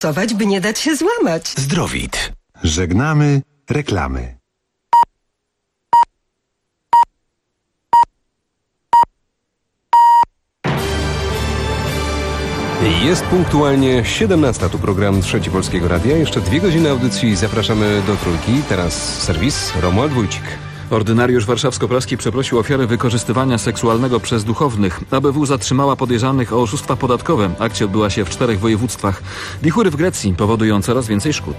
Pracować, by nie dać się złamać. Zdrowit. Żegnamy reklamy. Jest punktualnie 17. Tu program Trzeci Polskiego Radia. Jeszcze 2 godziny audycji. Zapraszamy do Trójki. Teraz serwis Romuald Wójcik. Ordynariusz warszawsko-praski przeprosił ofiary wykorzystywania seksualnego przez duchownych. ABW zatrzymała podejrzanych o oszustwa podatkowe. Akcja odbyła się w 4 województwach. Wichury w Grecji powodują coraz więcej szkód.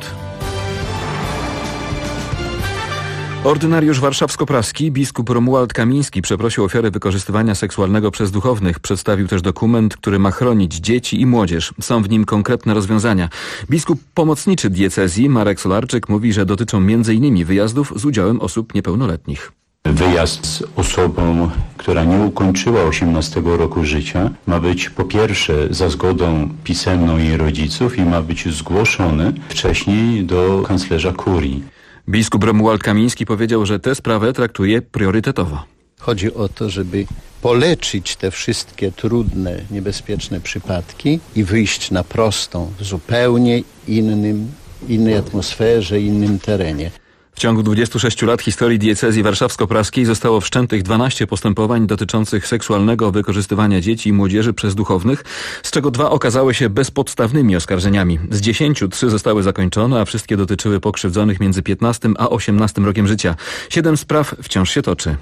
Ordynariusz warszawsko-praski biskup Romuald Kamiński przeprosił ofiary wykorzystywania seksualnego przez duchownych. Przedstawił też dokument, który ma chronić dzieci i młodzież. Są w nim konkretne rozwiązania. Biskup pomocniczy diecezji Marek Solarczyk mówi, że dotyczą m.in. wyjazdów z udziałem osób niepełnoletnich. Wyjazd z osobą, która nie ukończyła 18 roku życia, ma być po pierwsze za zgodą pisemną jej rodziców i ma być zgłoszony wcześniej do kanclerza kurii. Biskup Romuald Kamiński powiedział, że tę sprawę traktuje priorytetowo. Chodzi o to, żeby poleczyć te wszystkie trudne, niebezpieczne przypadki i wyjść na prostą, w zupełnie innej atmosferze, innym terenie. W ciągu 26 lat historii diecezji warszawsko-praskiej zostało wszczętych 12 postępowań dotyczących seksualnego wykorzystywania dzieci i młodzieży przez duchownych, z czego 2 okazały się bezpodstawnymi oskarżeniami. Z 10 3 zostały zakończone, a wszystkie dotyczyły pokrzywdzonych między 15 a 18 rokiem życia. 7 spraw wciąż się toczy.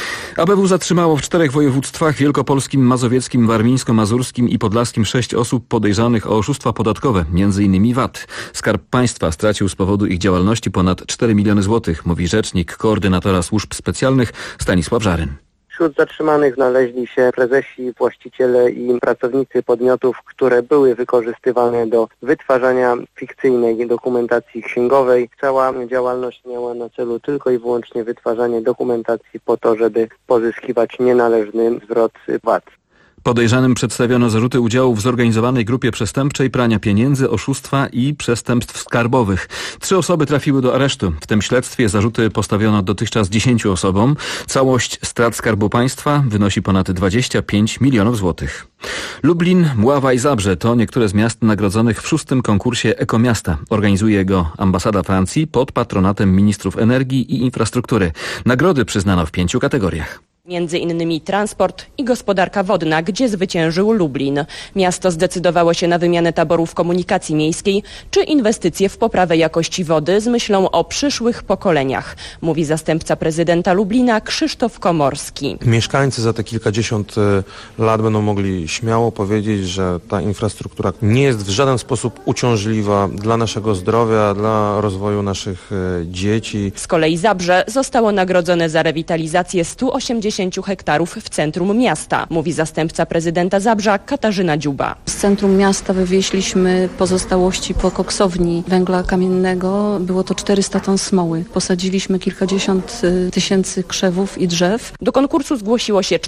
ABW zatrzymało w 4 województwach wielkopolskim, mazowieckim, warmińsko-mazurskim i podlaskim 6 osób podejrzanych o oszustwa podatkowe, m.in. VAT. Skarb Państwa stracił z powodu ich działalności ponad 4 miliony złotych, mówi rzecznik koordynatora służb specjalnych Stanisław Żaryn. Wśród zatrzymanych znaleźli się prezesi, właściciele i pracownicy podmiotów, które były wykorzystywane do wytwarzania fikcyjnej dokumentacji księgowej. Cała działalność miała na celu tylko i wyłącznie wytwarzanie dokumentacji po to, żeby pozyskiwać nienależny zwrot VAT. Podejrzanym przedstawiono zarzuty udziału w zorganizowanej grupie przestępczej, prania pieniędzy, oszustwa i przestępstw skarbowych. 3 osoby trafiły do aresztu. W tym śledztwie zarzuty postawiono dotychczas 10 osobom. Całość strat Skarbu Państwa wynosi ponad 25 milionów złotych. Lublin, Mława i Zabrze to niektóre z miast nagrodzonych w 6. konkursie Ekomiasta. Organizuje go ambasada Francji pod patronatem ministrów energii i infrastruktury. Nagrody przyznano w 5 kategoriach. Między innymi transport i gospodarka wodna, gdzie zwyciężył Lublin. Miasto zdecydowało się na wymianę taborów komunikacji miejskiej czy inwestycje w poprawę jakości wody z myślą o przyszłych pokoleniach, mówi zastępca prezydenta Lublina Krzysztof Komorski. Mieszkańcy za te kilkadziesiąt lat będą mogli śmiało powiedzieć, że ta infrastruktura nie jest w żaden sposób uciążliwa dla naszego zdrowia, dla rozwoju naszych dzieci. Z kolei Zabrze zostało nagrodzone za rewitalizację 180 hektarów w centrum miasta, mówi zastępca prezydenta Zabrza Katarzyna Dziuba. Z centrum miasta wywieźliśmy pozostałości po koksowni węgla kamiennego. Było to 400 ton smoły. Posadziliśmy kilkadziesiąt tysięcy krzewów i drzew. Do konkursu zgłosiło się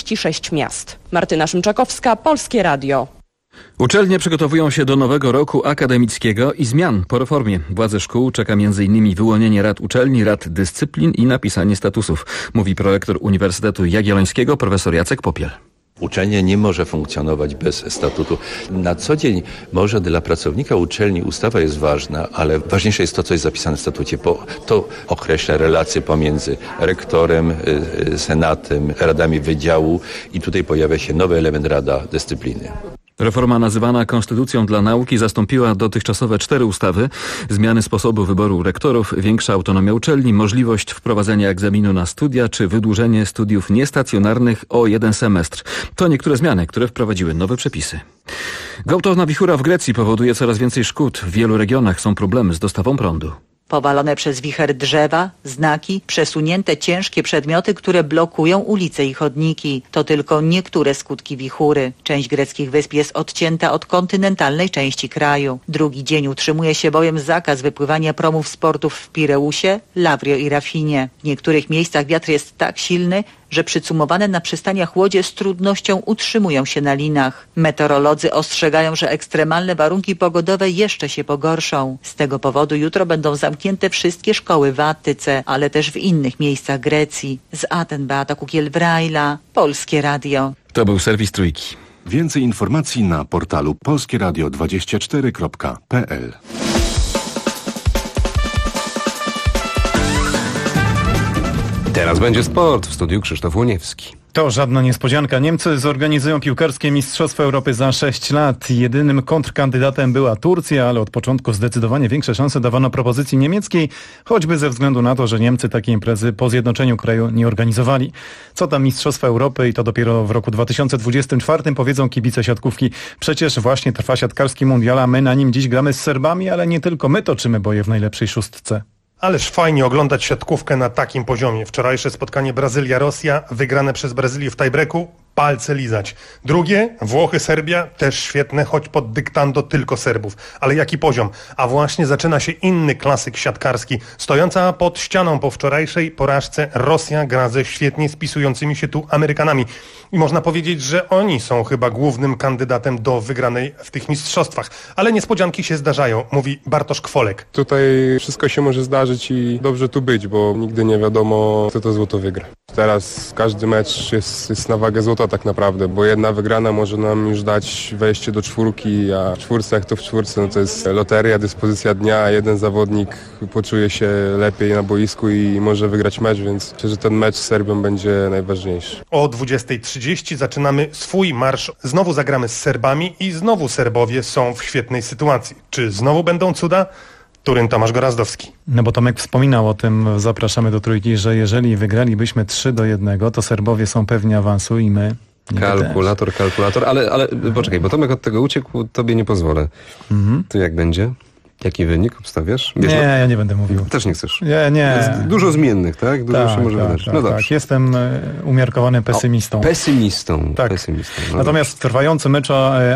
46 miast. Martyna Szymczakowska, Polskie Radio. Uczelnie przygotowują się do nowego roku akademickiego i zmian po reformie. Władze szkół czeka m.in. wyłonienie rad uczelni, rad dyscyplin i napisanie statusów, mówi prorektor Uniwersytetu Jagiellońskiego profesor Jacek Popiel. Uczelnia nie może funkcjonować bez statutu. Na co dzień może dla pracownika uczelni ustawa jest ważna, ale ważniejsze jest to, co jest zapisane w statucie, bo to określa relacje pomiędzy rektorem, senatem, radami wydziału i tutaj pojawia się nowy element Rada Dyscypliny. Reforma nazywana Konstytucją dla Nauki zastąpiła dotychczasowe 4 ustawy. Zmiany sposobu wyboru rektorów, większa autonomia uczelni, możliwość wprowadzenia egzaminu na studia czy wydłużenie studiów niestacjonarnych o 1 semestr. To niektóre zmiany, które wprowadziły nowe przepisy. Gwałtowna wichura w Grecji powoduje coraz więcej szkód. W wielu regionach są problemy z dostawą prądu. Powalone przez wicher drzewa, znaki, przesunięte ciężkie przedmioty, które blokują ulice i chodniki. To tylko niektóre skutki wichury. Część greckich wysp jest odcięta od kontynentalnej części kraju. Drugi dzień utrzymuje się bowiem zakaz wypływania promów z portów w Pireusie, Lavrio i Rafinie. W niektórych miejscach wiatr jest tak silny, że przycumowane na przystaniach łodzie z trudnością utrzymują się na linach. Meteorolodzy ostrzegają, że ekstremalne warunki pogodowe jeszcze się pogorszą. Z tego powodu jutro będą zamknięte wszystkie szkoły w Attyce, ale też w innych miejscach Grecji. Z Aten Beata Kukiel-Brajla, Polskie Radio. To był serwis Trójki. Więcej informacji na portalu polskieradio24.pl. Teraz będzie sport. W studiu Krzysztof Łoniewski. To żadna niespodzianka. Niemcy zorganizują piłkarskie Mistrzostwa Europy za 6 lat. Jedynym kontrkandydatem była Turcja, ale od początku zdecydowanie większe szanse dawano propozycji niemieckiej, choćby ze względu na to, że Niemcy takiej imprezy po zjednoczeniu kraju nie organizowali. Co tam Mistrzostwa Europy i to dopiero w roku 2024 powiedzą kibice siatkówki. Przecież właśnie trwa siatkarski mundial, a my na nim dziś gramy z Serbami, ale nie tylko my toczymy boje w najlepszej szóstce. Ależ fajnie oglądać siatkówkę na takim poziomie. Wczorajsze spotkanie Brazylia-Rosja, wygrane przez Brazylię w tiebreaku, palce lizać. Drugie, Włochy-Serbia, też świetne, choć pod dyktando tylko Serbów. Ale jaki poziom? A właśnie zaczyna się inny klasyk siatkarski. Stojąca pod ścianą po wczorajszej porażce Rosja gra ze świetnie spisującymi się tu Amerykanami. I można powiedzieć, że oni są chyba głównym kandydatem do wygranej w tych mistrzostwach. Ale niespodzianki się zdarzają, mówi Bartosz Kwolek. Tutaj wszystko się może zdarzyć i dobrze tu być, bo nigdy nie wiadomo, kto to złoto wygra. Teraz każdy mecz jest na wagę złota tak naprawdę, bo jedna wygrana może nam już dać wejście do czwórki, a w czwórce, jak to w czwórce, no to jest loteria, dyspozycja dnia, jeden zawodnik poczuje się lepiej na boisku i może wygrać mecz, więc myślę, że ten mecz z Serbią będzie najważniejszy. O 20:30 zaczynamy swój marsz. Znowu zagramy z Serbami i znowu Serbowie są w świetnej sytuacji. Czy znowu będą cuda? Turyn, Tomasz Gorazdowski. No bo Tomek wspominał o tym, zapraszamy do trójki, że jeżeli wygralibyśmy 3-1, to Serbowie są pewni awansu i my... Kalkulator, ale poczekaj, bo Tomek od tego uciekł, tobie nie pozwolę. To jak będzie? Jaki wynik obstawiasz? Nie, ja nie będę mówił. Też nie chcesz? Nie. Jest dużo zmiennych, tak? Dużo się może wydarzyć. No dobrze. Tak. Jestem umiarkowanym pesymistą. Pesymistą. Tak. No natomiast trwający mecz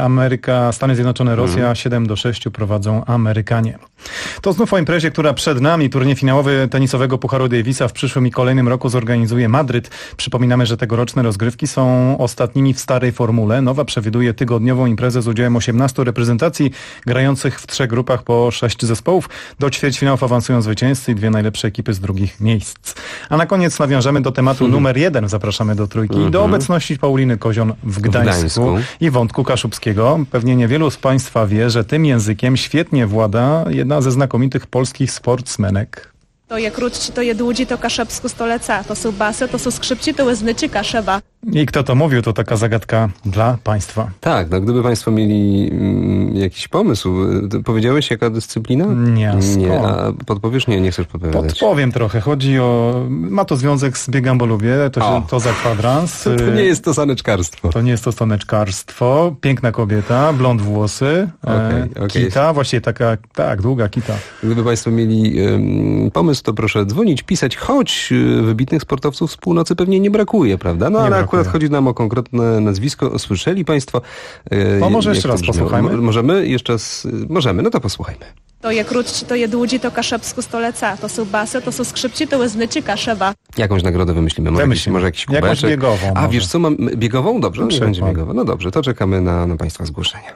Stany Zjednoczone, Rosja 7-6 prowadzą Amerykanie. To znów o imprezie, która przed nami. Turniej finałowy tenisowego Pucharu Davisa w przyszłym i kolejnym roku zorganizuje Madryt. Przypominamy, że tegoroczne rozgrywki są ostatnimi w starej formule. Nowa przewiduje tygodniową imprezę z udziałem 18 reprezentacji grających w 3 grupach po 6 zespołów. Do ćwierćfinałów awansują zwycięzcy i 2 najlepsze ekipy z drugich miejsc. A na koniec nawiążemy do tematu numer 1. Zapraszamy do trójki. Do obecności Pauliny Kozion w Gdańsku i wątku kaszubskiego. Pewnie niewielu z Państwa wie, że tym językiem świetnie włada jedna ze znakomitych polskich sportsmenek. To je krótci, to je dłudzi, to kaszebsku stoleca. To są basy, to są skrzypci, to łeznyczy kaszeba. I kto to mówił, to taka zagadka dla Państwa. Tak, no gdyby Państwo mieli jakiś pomysł, powiedziałeś jaka dyscyplina? Nie, a podpowiesz? Nie chcesz podpowiadać. Podpowiem trochę. Chodzi o... Ma to związek z biegiem, bo lubię. To za kwadrans. To nie jest to saneczkarstwo. To nie jest to saneczkarstwo. Piękna kobieta, blond włosy, kita, właściwie taka, długa kita. Gdyby Państwo mieli pomysł, to proszę dzwonić, pisać, choć wybitnych sportowców z północy pewnie nie brakuje, prawda? No ale akurat chodzi nam o konkretne nazwisko. Słyszeli Państwo? No może jeszcze raz posłuchajmy. Możemy? Jeszcze raz? Możemy, no to posłuchajmy. To je krótci, to je dłudzi, to kaszebsku stoleca. To są basy, to są skrzypci, to łeznyczy kaszeba. Jakąś nagrodę wymyślimy. Może jakiś kubeczek. Jakąś biegową. A wiesz co, mam biegową? Dobrze, nie będzie biegowa. No dobrze, to czekamy na Państwa zgłoszenia.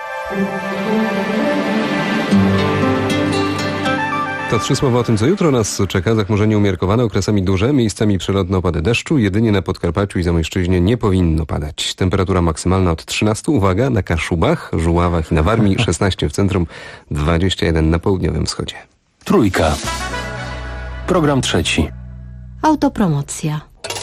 To 3 słowa o tym, co jutro nas czeka. Zachmurzenie umiarkowane, okresami duże, miejscami przelotne opady deszczu. Jedynie na Podkarpaciu i Zamojszczyźnie nie powinno padać. Temperatura maksymalna od 13, uwaga, na Kaszubach, Żuławach i na Warmii, 16 w centrum, 21 na południowym wschodzie. Trójka. Program 3. Autopromocja.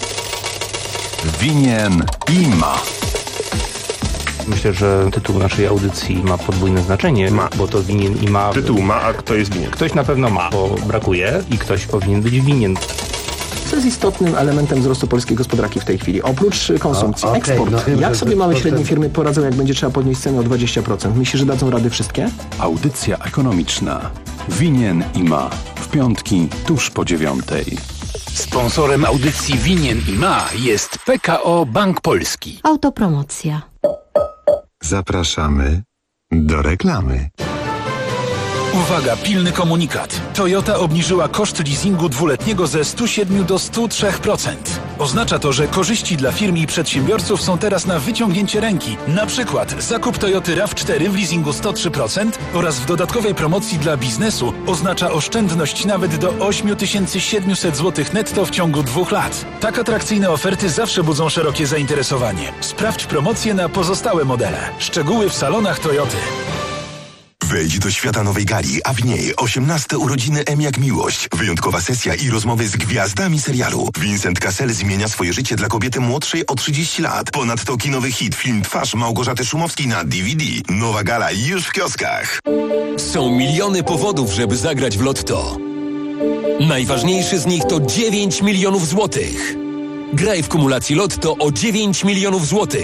Winien i ma. Myślę, że tytuł naszej audycji ma podwójne znaczenie, bo to winien i ma... Tytuł ma, a kto jest winien? Ktoś na pewno ma, bo brakuje i ktoś powinien być winien. Co jest istotnym elementem wzrostu polskiej gospodarki w tej chwili? Oprócz konsumpcji, eksport. Jak sobie małe i średnie firmy poradzą, jak będzie trzeba podnieść cenę o 20%? Myślisz, że dadzą rady wszystkie? Audycja ekonomiczna. Winien i ma. W piątki, tuż po 9. Sponsorem audycji Winien i ma jest PKO Bank Polski. Autopromocja. Zapraszamy do reklamy. Uwaga, pilny komunikat. Toyota obniżyła koszt leasingu dwuletniego ze 107 do 103%. Oznacza to, że korzyści dla firm i przedsiębiorców są teraz na wyciągnięcie ręki. Na przykład zakup Toyoty RAV4 w leasingu 103% oraz w dodatkowej promocji dla biznesu oznacza oszczędność nawet do 8700 zł netto w ciągu 2 lat. Tak atrakcyjne oferty zawsze budzą szerokie zainteresowanie. Sprawdź promocje na pozostałe modele. Szczegóły w salonach Toyoty. Wejdź do świata nowej gali, a w niej 18 urodziny M jak miłość. Wyjątkowa sesja i rozmowy z gwiazdami serialu. Vincent Cassel zmienia swoje życie dla kobiety młodszej o 30 lat. Ponadto kinowy hit, film Twarz Małgorzaty Szumowskiej na DVD. Nowa gala już w kioskach. Są miliony powodów, żeby zagrać w Lotto. Najważniejszy z nich to 9 milionów złotych. Graj w kumulacji Lotto o 9 milionów złotych.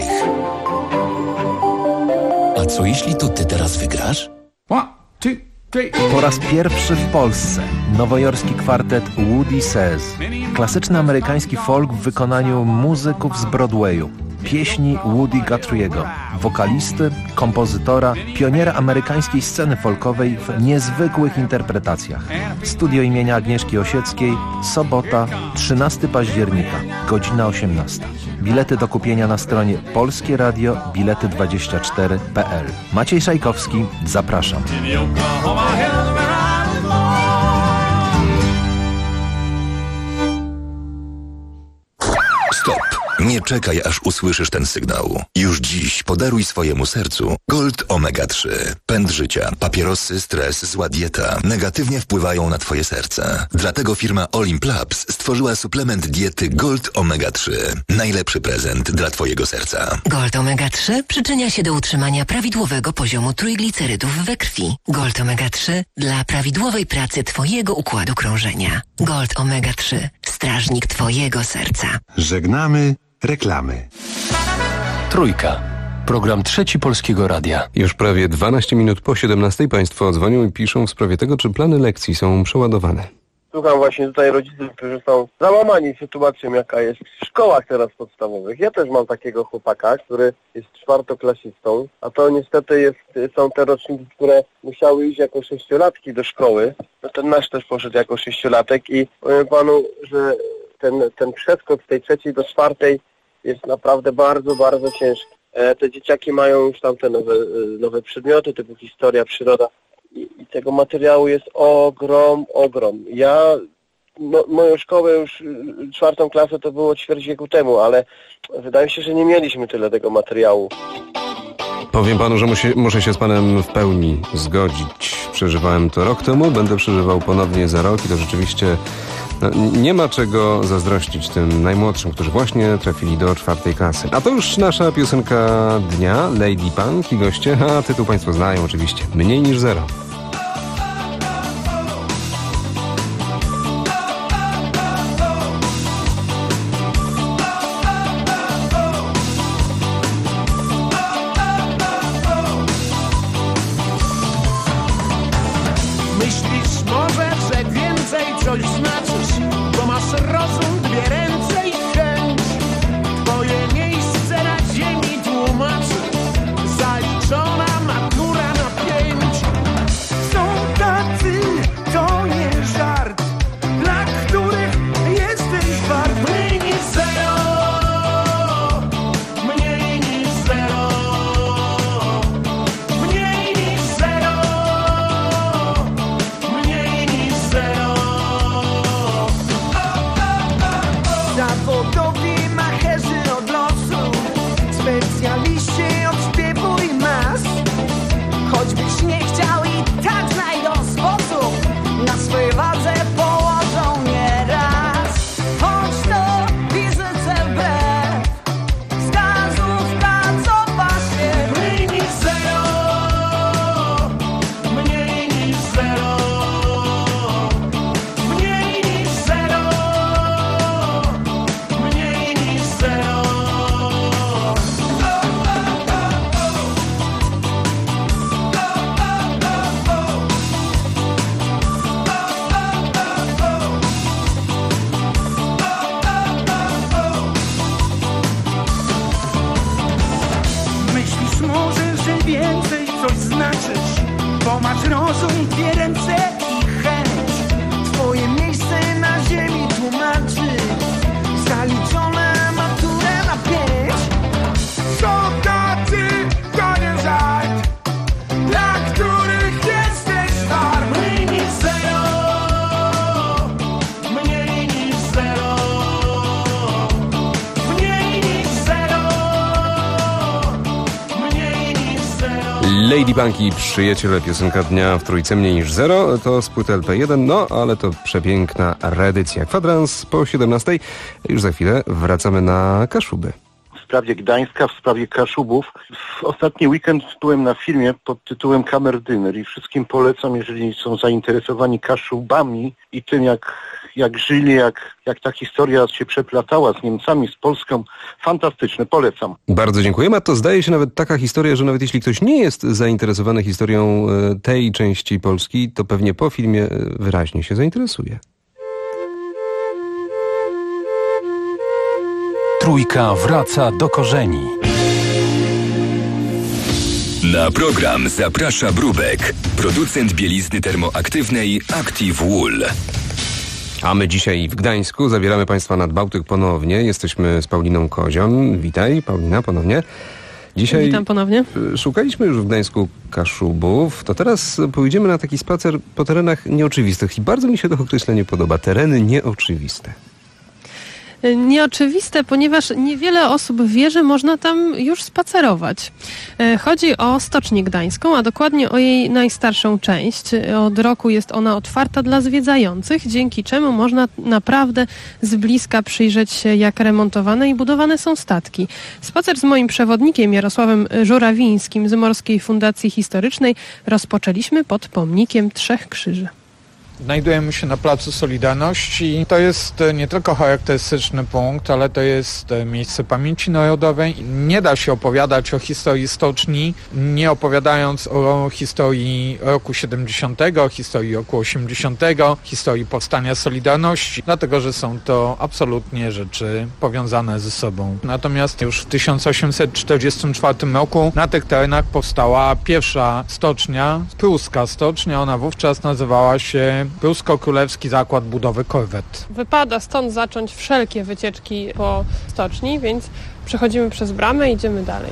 A co jeśli to ty teraz wygrasz? Po raz pierwszy w Polsce nowojorski kwartet Woody Says. Klasyczny amerykański folk w wykonaniu muzyków z Broadwayu. Pieśni Woody Guthrie'ego, wokalisty, kompozytora, pioniera amerykańskiej sceny folkowej w niezwykłych interpretacjach. Studio imienia Agnieszki Osieckiej, sobota, 13 października, godzina 18. Bilety do kupienia na stronie polskieradio-bilety24.pl. Maciej Szajkowski, zapraszam. Stop! Nie czekaj, aż usłyszysz ten sygnał. Już dziś podaruj swojemu sercu Gold Omega 3. Pęd życia, papierosy, stres, zła dieta negatywnie wpływają na twoje serce. Dlatego firma Olimp Labs stworzyła suplement diety Gold Omega 3. Najlepszy prezent dla twojego serca. Gold Omega 3 przyczynia się do utrzymania prawidłowego poziomu trójglicerydów we krwi. Gold Omega 3 dla prawidłowej pracy twojego układu krążenia. Gold Omega 3. Strażnik twojego serca. Żegnamy reklamy. Trójka. Program Trzeci Polskiego Radia. Już prawie 12 minut po 17 państwo dzwonią i piszą w sprawie tego, czy plany lekcji są przeładowane. Słucham właśnie tutaj rodziców, którzy są załamani sytuacją, jaka jest w szkołach teraz podstawowych. Ja też mam takiego chłopaka, który jest czwartoklasistą, a to niestety są te roczniki, które musiały iść jako 6-latki do szkoły. No ten nasz też poszedł jako 6-latek i powiem panu, że ten przeskok z tej 3. do 4. jest naprawdę bardzo, bardzo ciężki. Te dzieciaki mają już tam te nowe przedmioty, typu historia, przyroda i tego materiału jest ogrom. Ja moją szkołę już 4. klasę to było ćwierć wieku temu, ale wydaje mi się, że nie mieliśmy tyle tego materiału. Powiem panu, że muszę się z panem w pełni zgodzić. Przeżywałem to rok temu, będę przeżywał ponownie za rok i to rzeczywiście nie ma czego zazdrościć tym najmłodszym, którzy właśnie trafili do 4. klasy. A to już nasza piosenka dnia, Lady Punk i goście, a tytuł państwo znają oczywiście, Mniej niż zero. Myślisz może, że więcej coś znaczysz, bo masz rozum, 2 ręce i chęć. Twoje miejsce na ziemi tłumaczy zaliczona matura na 5. Są tacy, to nie żart, dla których jesteś wart mniej niż zero. Mniej niż zero. Mniej niż zero. Mniej niż zero. Zawodowi macherzy od losu, specjaliści od śpiewu i mas. Choćbyś nie chciał i tak znajdą sposób, na swojej wadze położą nieraz. Choć to wizyce wbrew wskazówka, cofa się mniej niż zero. Mniej niż zero. Mniej niż zero. Mniej niż zero. Myślisz może, że więcej coś znaczysz, bo masz rozum, 2 ręce i chęć. Twoje miejsce na ziemi tłumaczy zaliczone Lady Punk i Przyjaciele, piosenka dnia w Trójce mniej niż 0, to z płyty LP1, no ale to przepiękna reedycja. Kwadrans po 17, już za chwilę wracamy na Kaszuby. W sprawie Gdańska, w sprawie Kaszubów. W ostatni weekend byłem na filmie pod tytułem Kamerdyner i wszystkim polecam, jeżeli są zainteresowani Kaszubami i tym, jak żyli, jak ta historia się przeplatała z Niemcami, z Polską. Fantastyczne, polecam. Bardzo dziękujemy. A to zdaje się nawet taka historia, że nawet jeśli ktoś nie jest zainteresowany historią tej części Polski, to pewnie po filmie wyraźnie się zainteresuje. Trójka wraca do korzeni. Na program zaprasza Brubek, producent bielizny termoaktywnej Active Wool. A my dzisiaj w Gdańsku zabieramy Państwa nad Bałtyk ponownie. Jesteśmy z Pauliną Kozion. Witaj, Paulina, ponownie. Dzisiaj witam ponownie. Szukaliśmy już w Gdańsku Kaszubów. To teraz pójdziemy na taki spacer po terenach nieoczywistych. I bardzo mi się to określenie podoba. Tereny nieoczywiste. Nieoczywiste, ponieważ niewiele osób wie, że można tam już spacerować. Chodzi o Stocznię Gdańską, a dokładnie o jej najstarszą część. Od roku jest ona otwarta dla zwiedzających, dzięki czemu można naprawdę z bliska przyjrzeć się, jak remontowane i budowane są statki. Spacer z moim przewodnikiem Jarosławem Żurawińskim z Morskiej Fundacji Historycznej rozpoczęliśmy pod pomnikiem Trzech Krzyży. Znajdujemy się na Placu Solidarności. To jest nie tylko charakterystyczny punkt, ale to jest miejsce pamięci narodowej. Nie da się opowiadać o historii stoczni, nie opowiadając o historii roku 70, historii roku 80, historii powstania Solidarności, dlatego że są to absolutnie rzeczy powiązane ze sobą. Natomiast już w 1844 roku na tych terenach powstała pierwsza stocznia, pruska stocznia. Ona wówczas nazywała się Prusko-Królewski Zakład Budowy Korwet. Wypada stąd zacząć wszelkie wycieczki po stoczni, więc przechodzimy przez bramę i idziemy dalej.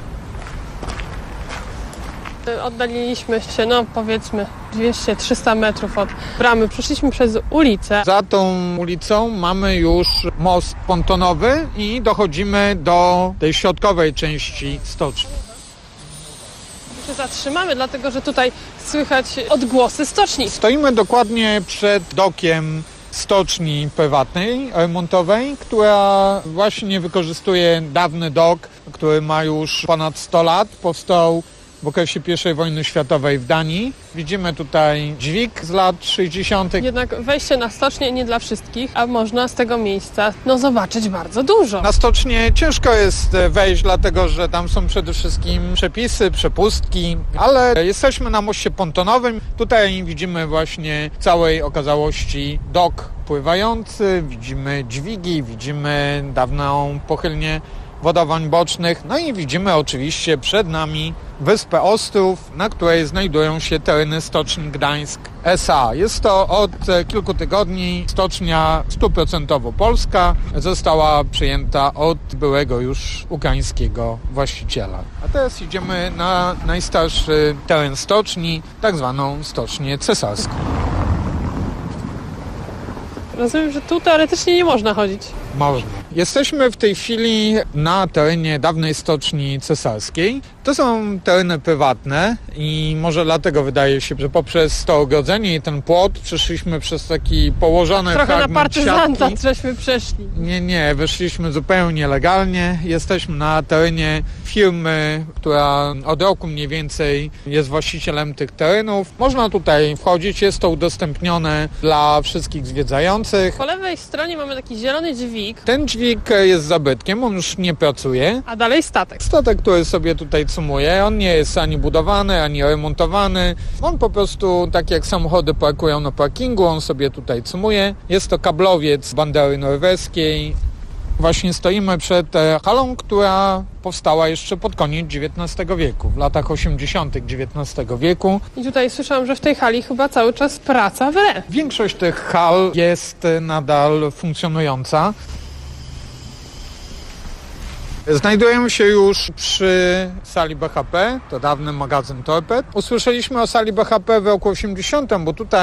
Oddaliliśmy się, powiedzmy 200-300 metrów od bramy. Przeszliśmy przez ulicę. Za tą ulicą mamy już most pontonowy i dochodzimy do tej środkowej części stoczni. Się zatrzymamy, dlatego że tutaj słychać odgłosy stoczni. Stoimy dokładnie przed dokiem stoczni prywatnej, remontowej, która właśnie wykorzystuje dawny dok, który ma już ponad 100 lat. Powstał w okresie I wojny światowej w Danii. Widzimy tutaj dźwig z lat 60. Jednak wejście na stocznię nie dla wszystkich, a można z tego miejsca zobaczyć bardzo dużo. Na stocznię ciężko jest wejść, dlatego że tam są przede wszystkim przepisy, przepustki, ale jesteśmy na moście pontonowym. Tutaj widzimy właśnie w całej okazałości dok pływający, widzimy dźwigi, widzimy dawną pochylnię wodowań bocznych, i widzimy oczywiście przed nami wyspę Ostrów, na której znajdują się tereny Stoczni Gdańsk S.A. Jest to od kilku tygodni stocznia 100% polska, została przejęta od byłego już ukraińskiego właściciela. A teraz idziemy na najstarszy teren stoczni, tak zwaną Stocznię Cesarską. Rozumiem, że tu teoretycznie nie można chodzić. Można. Jesteśmy w tej chwili na terenie dawnej Stoczni Cesarskiej. To są tereny prywatne i może dlatego wydaje się, że poprzez to ogrodzenie i ten płot przeszliśmy przez taki położony trochę fragment na partyzanta siatki. żeśmy przeszli. Nie, wyszliśmy zupełnie legalnie. Jesteśmy na terenie firmy, która od roku mniej więcej jest właścicielem tych terenów. Można tutaj wchodzić, jest to udostępnione dla wszystkich zwiedzających. Po lewej stronie mamy taki zielony dźwig. Ten dźwig jest zabytkiem, on już nie pracuje. A dalej statek. Statek, który sobie tutaj cumuje, on nie jest ani budowany, ani remontowany. On po prostu, tak jak samochody parkują na parkingu, on sobie tutaj cumuje. Jest to kablowiec bandery norweskiej. Właśnie stoimy przed halą, która powstała jeszcze pod koniec XIX wieku, w latach 80. XIX wieku. I tutaj słyszałam, że w tej hali chyba cały czas praca we. Większość tych hal jest nadal funkcjonująca. Znajdujemy się już przy sali BHP, to dawny magazyn torped. Usłyszeliśmy o sali BHP w roku 80, bo tutaj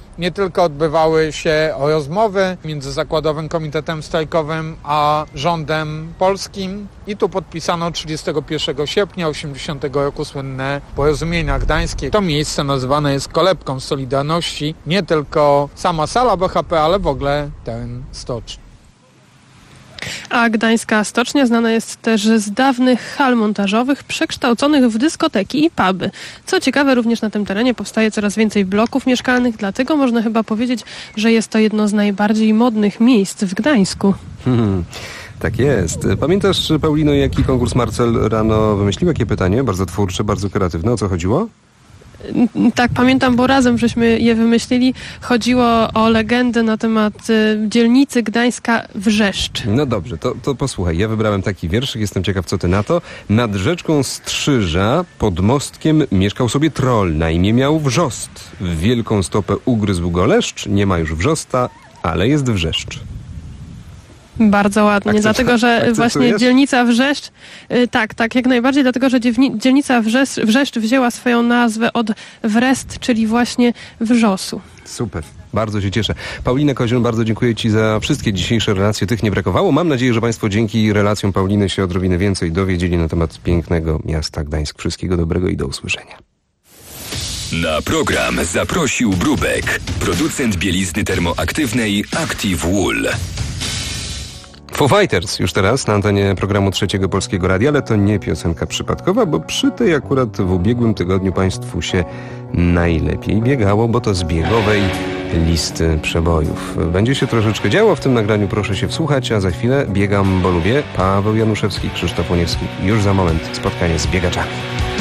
nie tylko odbywały się rozmowy między Zakładowym Komitetem Strajkowym a rządem polskim i tu podpisano 31 sierpnia 80 roku słynne porozumienia gdańskie. To miejsce nazywane jest kolebką Solidarności, nie tylko sama sala BHP, ale w ogóle teren stoczni. A gdańska stocznia znana jest też z dawnych hal montażowych przekształconych w dyskoteki i puby. Co ciekawe, również na tym terenie powstaje coraz więcej bloków mieszkalnych, dlatego można chyba powiedzieć, że jest to jedno z najbardziej modnych miejsc w Gdańsku. Tak jest. Pamiętasz, Paulino, jaki konkurs Marcel rano wymyślił? Jakie pytanie? Bardzo twórcze, bardzo kreatywne. O co chodziło? Tak, pamiętam, bo razem żeśmy je wymyślili. Chodziło o legendę na temat dzielnicy Gdańska Wrzeszcz. No dobrze, to posłuchaj. Ja wybrałem taki wierszyk, jestem ciekaw, co ty na to. Nad rzeczką Strzyża pod mostkiem mieszkał sobie troll. Na imię miał Wrzost. W wielką stopę ugryzł go leszcz. Nie ma już wrzosta, ale jest wrzeszcz. Bardzo ładnie, dlatego że właśnie dzielnica Wrzeszcz, tak, jak najbardziej, dlatego że dzielnica Wrzeszcz wzięła swoją nazwę od wrest, czyli właśnie wrzosu. Super. Bardzo się cieszę. Paulina Koziel, bardzo dziękuję Ci za wszystkie dzisiejsze relacje. Tych nie brakowało. Mam nadzieję, że Państwo dzięki relacjom Pauliny się odrobinę więcej dowiedzieli na temat pięknego miasta Gdańsk. Wszystkiego dobrego i do usłyszenia. Na program zaprosił Brubek, producent bielizny termoaktywnej Active Wool. Foo Fighters już teraz na antenie programu Trzeciego Polskiego Radia, ale to nie piosenka przypadkowa, bo przy tej akurat w ubiegłym tygodniu Państwu się najlepiej biegało, bo to z biegowej listy przebojów. Będzie się troszeczkę działo w tym nagraniu, proszę się wsłuchać, a za chwilę Biegam, bo lubię. Paweł Januszewski, Krzysztof Łoniewski. Już za moment spotkanie z biegaczami.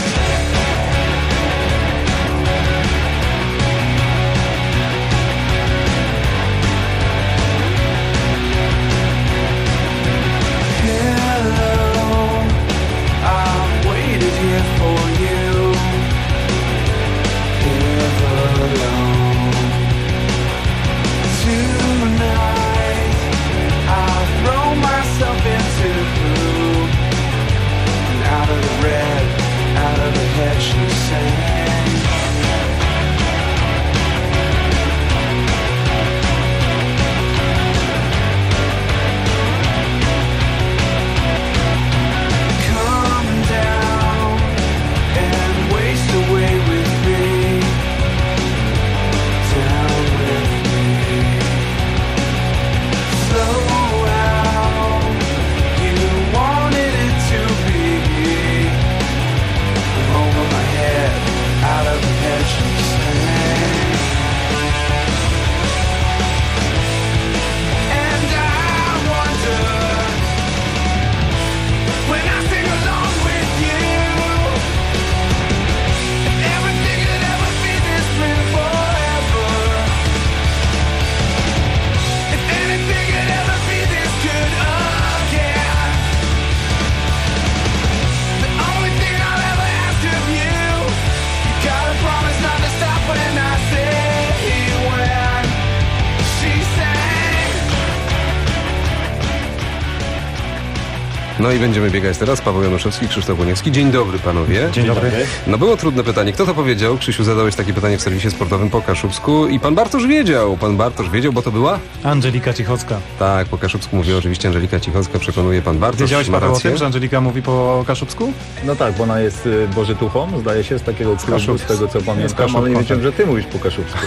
No i będziemy biegać teraz. Paweł Januszewski, Krzysztof Łoniewski. Dzień dobry, panowie. Dzień dobry. No było trudne pytanie. Kto to powiedział? Krzysiu, zadałeś takie pytanie w serwisie sportowym po kaszubsku i pan Bartosz wiedział. Pan Bartosz wiedział, bo to była? Angelika Cichocka. Tak, po kaszubsku mówi oczywiście Angelika Cichocka, przekonuje pan Bartosz. Wiedziałeś, Paweł, o tym, że Angelika mówi po kaszubsku? No tak, bo ona jest bożytuchą, zdaje się, z takiego klubu, z tego co pamiętam, ale nie wiedziałem, że ty mówisz po kaszubsku.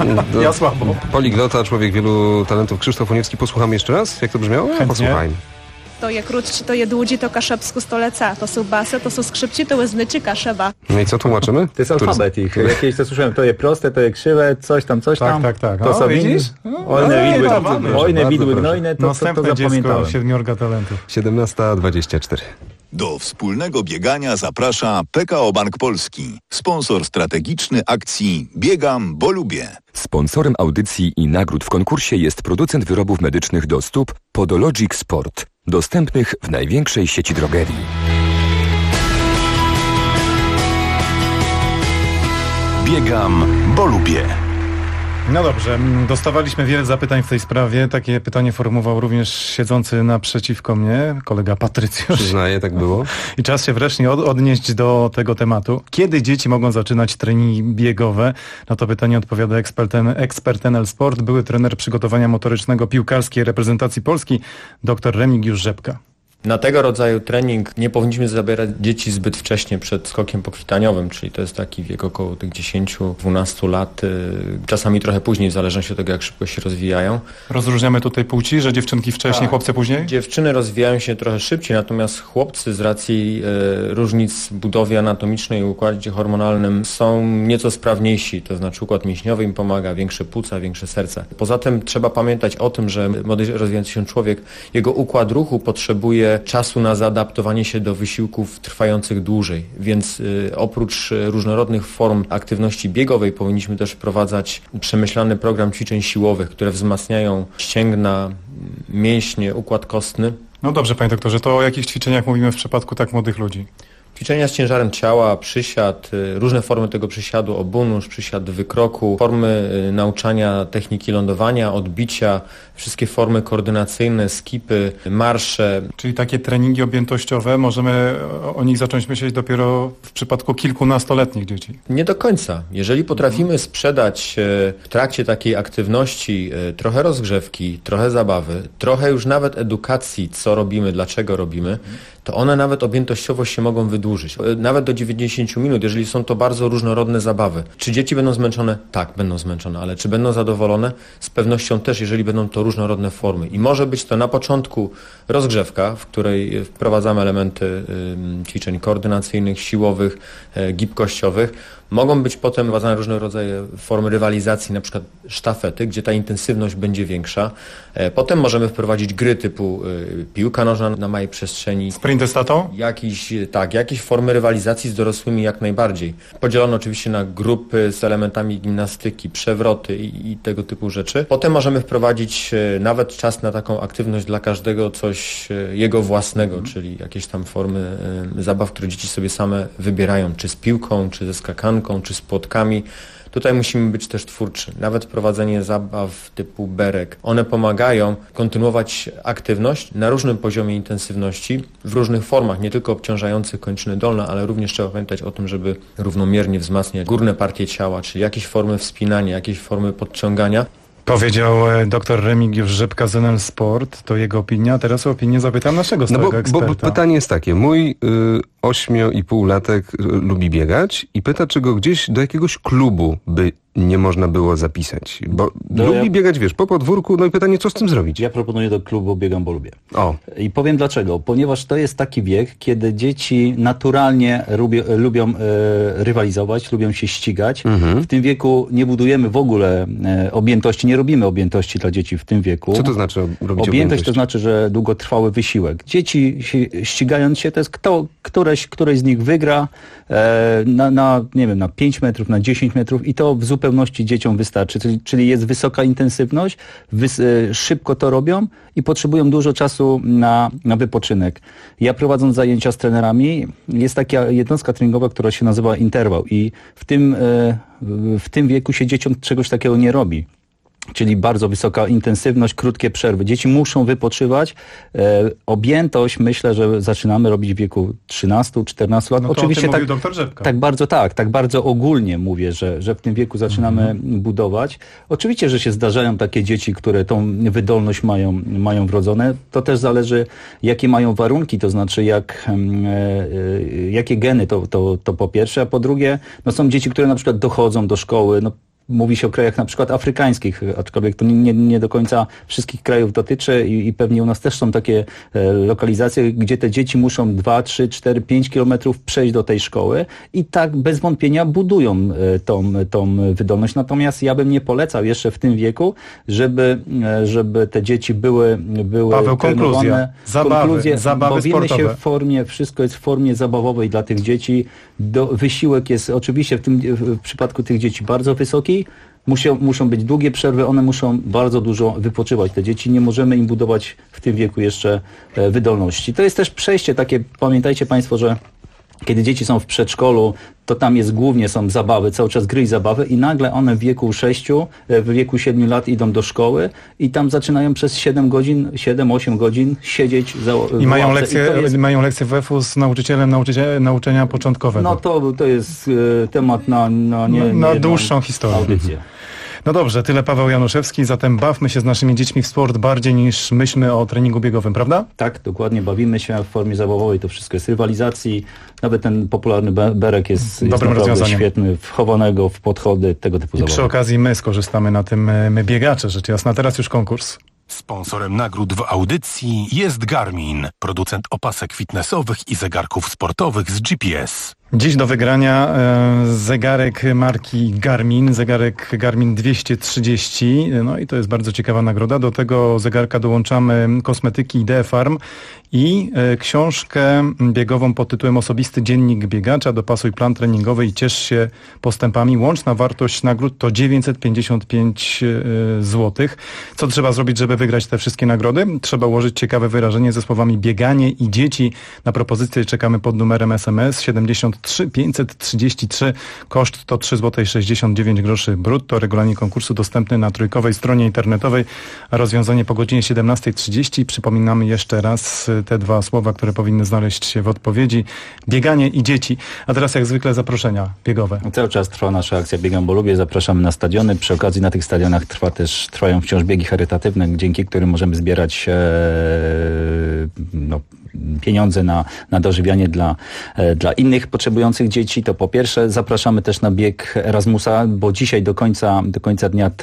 Ja słabo. Poliglota, człowiek wielu talentów, Krzysztof Łoniewski. Posłuchamy jeszcze raz, jak to brzmiało? Chętnie. Posłuchajmy. To je krótci, to je dłudzi, to kaszebsku stoleca. To są basy, to są skrzypci, to łeznyczy kaszeba. No i co tłumaczymy? To jest alfabet ich. Jakieś to słyszałem, to je proste, to je krzywe, coś tam. Tak. To są widzisz? Ojne widły gnojne, to zapamiętałem. 7 talentów. 17:24. Do wspólnego biegania zaprasza PKO Bank Polski, sponsor strategiczny akcji Biegam, bo lubię. Sponsorem audycji i nagród w konkursie jest producent wyrobów medycznych do stóp Podologic Sport, dostępnych w największej sieci drogerii. Biegam, bo lubię. No dobrze, dostawaliśmy wiele zapytań w tej sprawie. Takie pytanie formułował również siedzący naprzeciwko mnie kolega Patrycjusz. Przyznaję, tak było. I czas się wreszcie odnieść do tego tematu. Kiedy dzieci mogą zaczynać treningi biegowe? Na to pytanie odpowiada ekspert NL Sport, były trener przygotowania motorycznego piłkarskiej reprezentacji Polski, dr Remigiusz Rzepka. Na tego rodzaju trening nie powinniśmy zabierać dzieci zbyt wcześnie przed skokiem pokwitaniowym, czyli to jest taki wiek około tych 10-12 lat, czasami trochę później, w zależności od tego, jak szybko się rozwijają. Rozróżniamy tutaj płci, że dziewczynki wcześniej, chłopcy później? Dziewczyny rozwijają się trochę szybciej, natomiast chłopcy z racji różnic w budowie anatomicznej i układzie hormonalnym są nieco sprawniejsi, to znaczy układ mięśniowy im pomaga, większe płuca, większe serce. Poza tym trzeba pamiętać o tym, że młody rozwijający się człowiek, jego układ ruchu potrzebuje czasu na zaadaptowanie się do wysiłków trwających dłużej, więc oprócz różnorodnych form aktywności biegowej powinniśmy też wprowadzać przemyślany program ćwiczeń siłowych, które wzmacniają ścięgna, mięśnie, układ kostny. No dobrze, panie doktorze, to o jakich ćwiczeniach mówimy w przypadku tak młodych ludzi? Ćwiczenia z ciężarem ciała, przysiad, różne formy tego przysiadu, obunusz, przysiad wykroku, formy nauczania techniki lądowania, odbicia, wszystkie formy koordynacyjne, skipy, marsze. Czyli takie treningi objętościowe, możemy o nich zacząć myśleć dopiero w przypadku kilkunastoletnich dzieci? Nie do końca. Jeżeli potrafimy sprzedać w trakcie takiej aktywności trochę rozgrzewki, trochę zabawy, trochę już nawet edukacji, co robimy, dlaczego robimy, to one nawet objętościowo się mogą wydłużyć. Nawet do 90 minut, jeżeli są to bardzo różnorodne zabawy. Czy dzieci będą zmęczone? Tak, będą zmęczone, ale czy będą zadowolone? Z pewnością też, jeżeli będą to różnorodne formy. I może być to na początku rozgrzewka, w której wprowadzamy elementy ćwiczeń koordynacyjnych, siłowych, gibkościowych. Mogą być potem wprowadzane różne rodzaje formy rywalizacji, na przykład sztafety, gdzie ta intensywność będzie większa. Potem możemy wprowadzić gry typu piłka nożna na małej przestrzeni. Sprint estatą? Jakieś formy rywalizacji z dorosłymi jak najbardziej. Podzielono oczywiście na grupy z elementami gimnastyki, przewroty i tego typu rzeczy. Potem możemy wprowadzić nawet czas na taką aktywność dla każdego, coś jego własnego, czyli jakieś tam formy zabaw, które dzieci sobie same wybierają, czy z piłką, czy ze skakanką, czy z płotkami. Tutaj musimy być też twórczy. Nawet prowadzenie zabaw typu berek. One pomagają kontynuować aktywność na różnym poziomie intensywności, w różnych formach, nie tylko obciążających kończyny dolne, ale również trzeba pamiętać o tym, żeby równomiernie wzmacniać górne partie ciała, czyli jakieś formy wspinania, jakieś formy podciągania. Powiedział dr Remigiusz Rzepka z NL Sport, to jego opinia. Teraz o opinię zapytam naszego stałego eksperta. Bo pytanie jest takie, mój 8,5-latek lubi biegać i pyta, czy go gdzieś do jakiegoś klubu by nie można było zapisać, bo lubi biegać, wiesz, po podwórku, no i pytanie, co z tym zrobić? Ja proponuję do klubu Biegam, bo lubię. O. I powiem dlaczego. Ponieważ to jest taki wiek, kiedy dzieci naturalnie lubią rywalizować, lubią się ścigać. W tym wieku nie budujemy w ogóle objętości, nie robimy objętości dla dzieci w tym wieku. Co to znaczy robić objętość? To znaczy, że długotrwały wysiłek. Dzieci ścigając się, to jest któreś z nich wygra na 5 metrów, na 10 metrów i to w zupełności dzieciom wystarczy, czyli jest wysoka intensywność, szybko to robią i potrzebują dużo czasu na wypoczynek. Ja prowadząc zajęcia z trenerami, jest taka jednostka treningowa, która się nazywa interwał i w tym wieku się dzieciom czegoś takiego nie robi. Czyli bardzo wysoka intensywność, krótkie przerwy. Dzieci muszą wypoczywać. Objętość myślę, że zaczynamy robić w wieku 13-14 lat. No to oczywiście mówił dr Rzepka. Tak bardzo ogólnie mówię, że w tym wieku zaczynamy budować. Oczywiście, że się zdarzają takie dzieci, które tą wydolność mają wrodzone. To też zależy, jakie mają warunki, to znaczy jakie geny to po pierwsze, a po drugie, no są dzieci, które na przykład dochodzą do szkoły, mówi się o krajach na przykład afrykańskich, aczkolwiek to nie do końca wszystkich krajów dotyczy i pewnie u nas też są takie lokalizacje, gdzie te dzieci muszą 2, 3, 4, 5 kilometrów przejść do tej szkoły i tak bez wątpienia budują tą wydolność. Natomiast ja bym nie polecał jeszcze w tym wieku, żeby te dzieci były Paweł, konkluzja. Zabawy sportowe. Wszystko jest w formie zabawowej dla tych dzieci. Wysiłek jest oczywiście w przypadku tych dzieci bardzo wysoki. Muszą być długie przerwy, one muszą bardzo dużo wypoczywać. Te dzieci, nie możemy im budować w tym wieku jeszcze wydolności. To jest też przejście takie, pamiętajcie Państwo, że Kiedy dzieci są w przedszkolu, to tam głównie są zabawy, cały czas gry i zabawy i nagle one w wieku 7 lat idą do szkoły i tam zaczynają przez 7-8 godzin siedzieć I mają lekcje WF-u z nauczycielem nauczania początkowego. No to jest temat na dłuższą historię. Audycję. No dobrze, tyle Paweł Januszewski, zatem bawmy się z naszymi dziećmi w sport bardziej niż myślmy o treningu biegowym, prawda? Tak, dokładnie, bawimy się w formie zabawowej, to wszystko jest rywalizacji, nawet ten popularny berek jest naprawdę świetny, wchowanego w podchody, tego typu zabawy. I przy okazji my skorzystamy na tym, my biegacze, rzecz jasna. Teraz już konkurs. Sponsorem nagród w audycji jest Garmin, producent opasek fitnessowych i zegarków sportowych z GPS. Dziś do wygrania zegarek marki Garmin, zegarek Garmin 230, no i to jest bardzo ciekawa nagroda. Do tego zegarka dołączamy kosmetyki Idea Farm i książkę biegową pod tytułem Osobisty dziennik biegacza, dopasuj plan treningowy i ciesz się postępami. Łączna wartość nagród to 955 zł. Co trzeba zrobić, żeby wygrać te wszystkie nagrody? Trzeba ułożyć ciekawe wyrażenie ze słowami bieganie i dzieci. Na propozycję czekamy pod numerem SMS 73 533. Koszt to 3,69 zł brutto. Regulamin konkursu dostępny na trójkowej stronie internetowej. Rozwiązanie po godzinie 17:30. Przypominamy jeszcze raz te dwa słowa, które powinny znaleźć się w odpowiedzi. Bieganie i dzieci. A teraz jak zwykle zaproszenia biegowe. Cały czas trwa nasza akcja Biegam, bo lubię. Zapraszamy na stadiony. Przy okazji na tych stadionach trwają wciąż biegi charytatywne, dzięki którym możemy zbierać pieniądze na dożywianie dla innych potrzebujących dzieci. To po pierwsze. Zapraszamy też na bieg Erasmusa, bo dzisiaj do końca dnia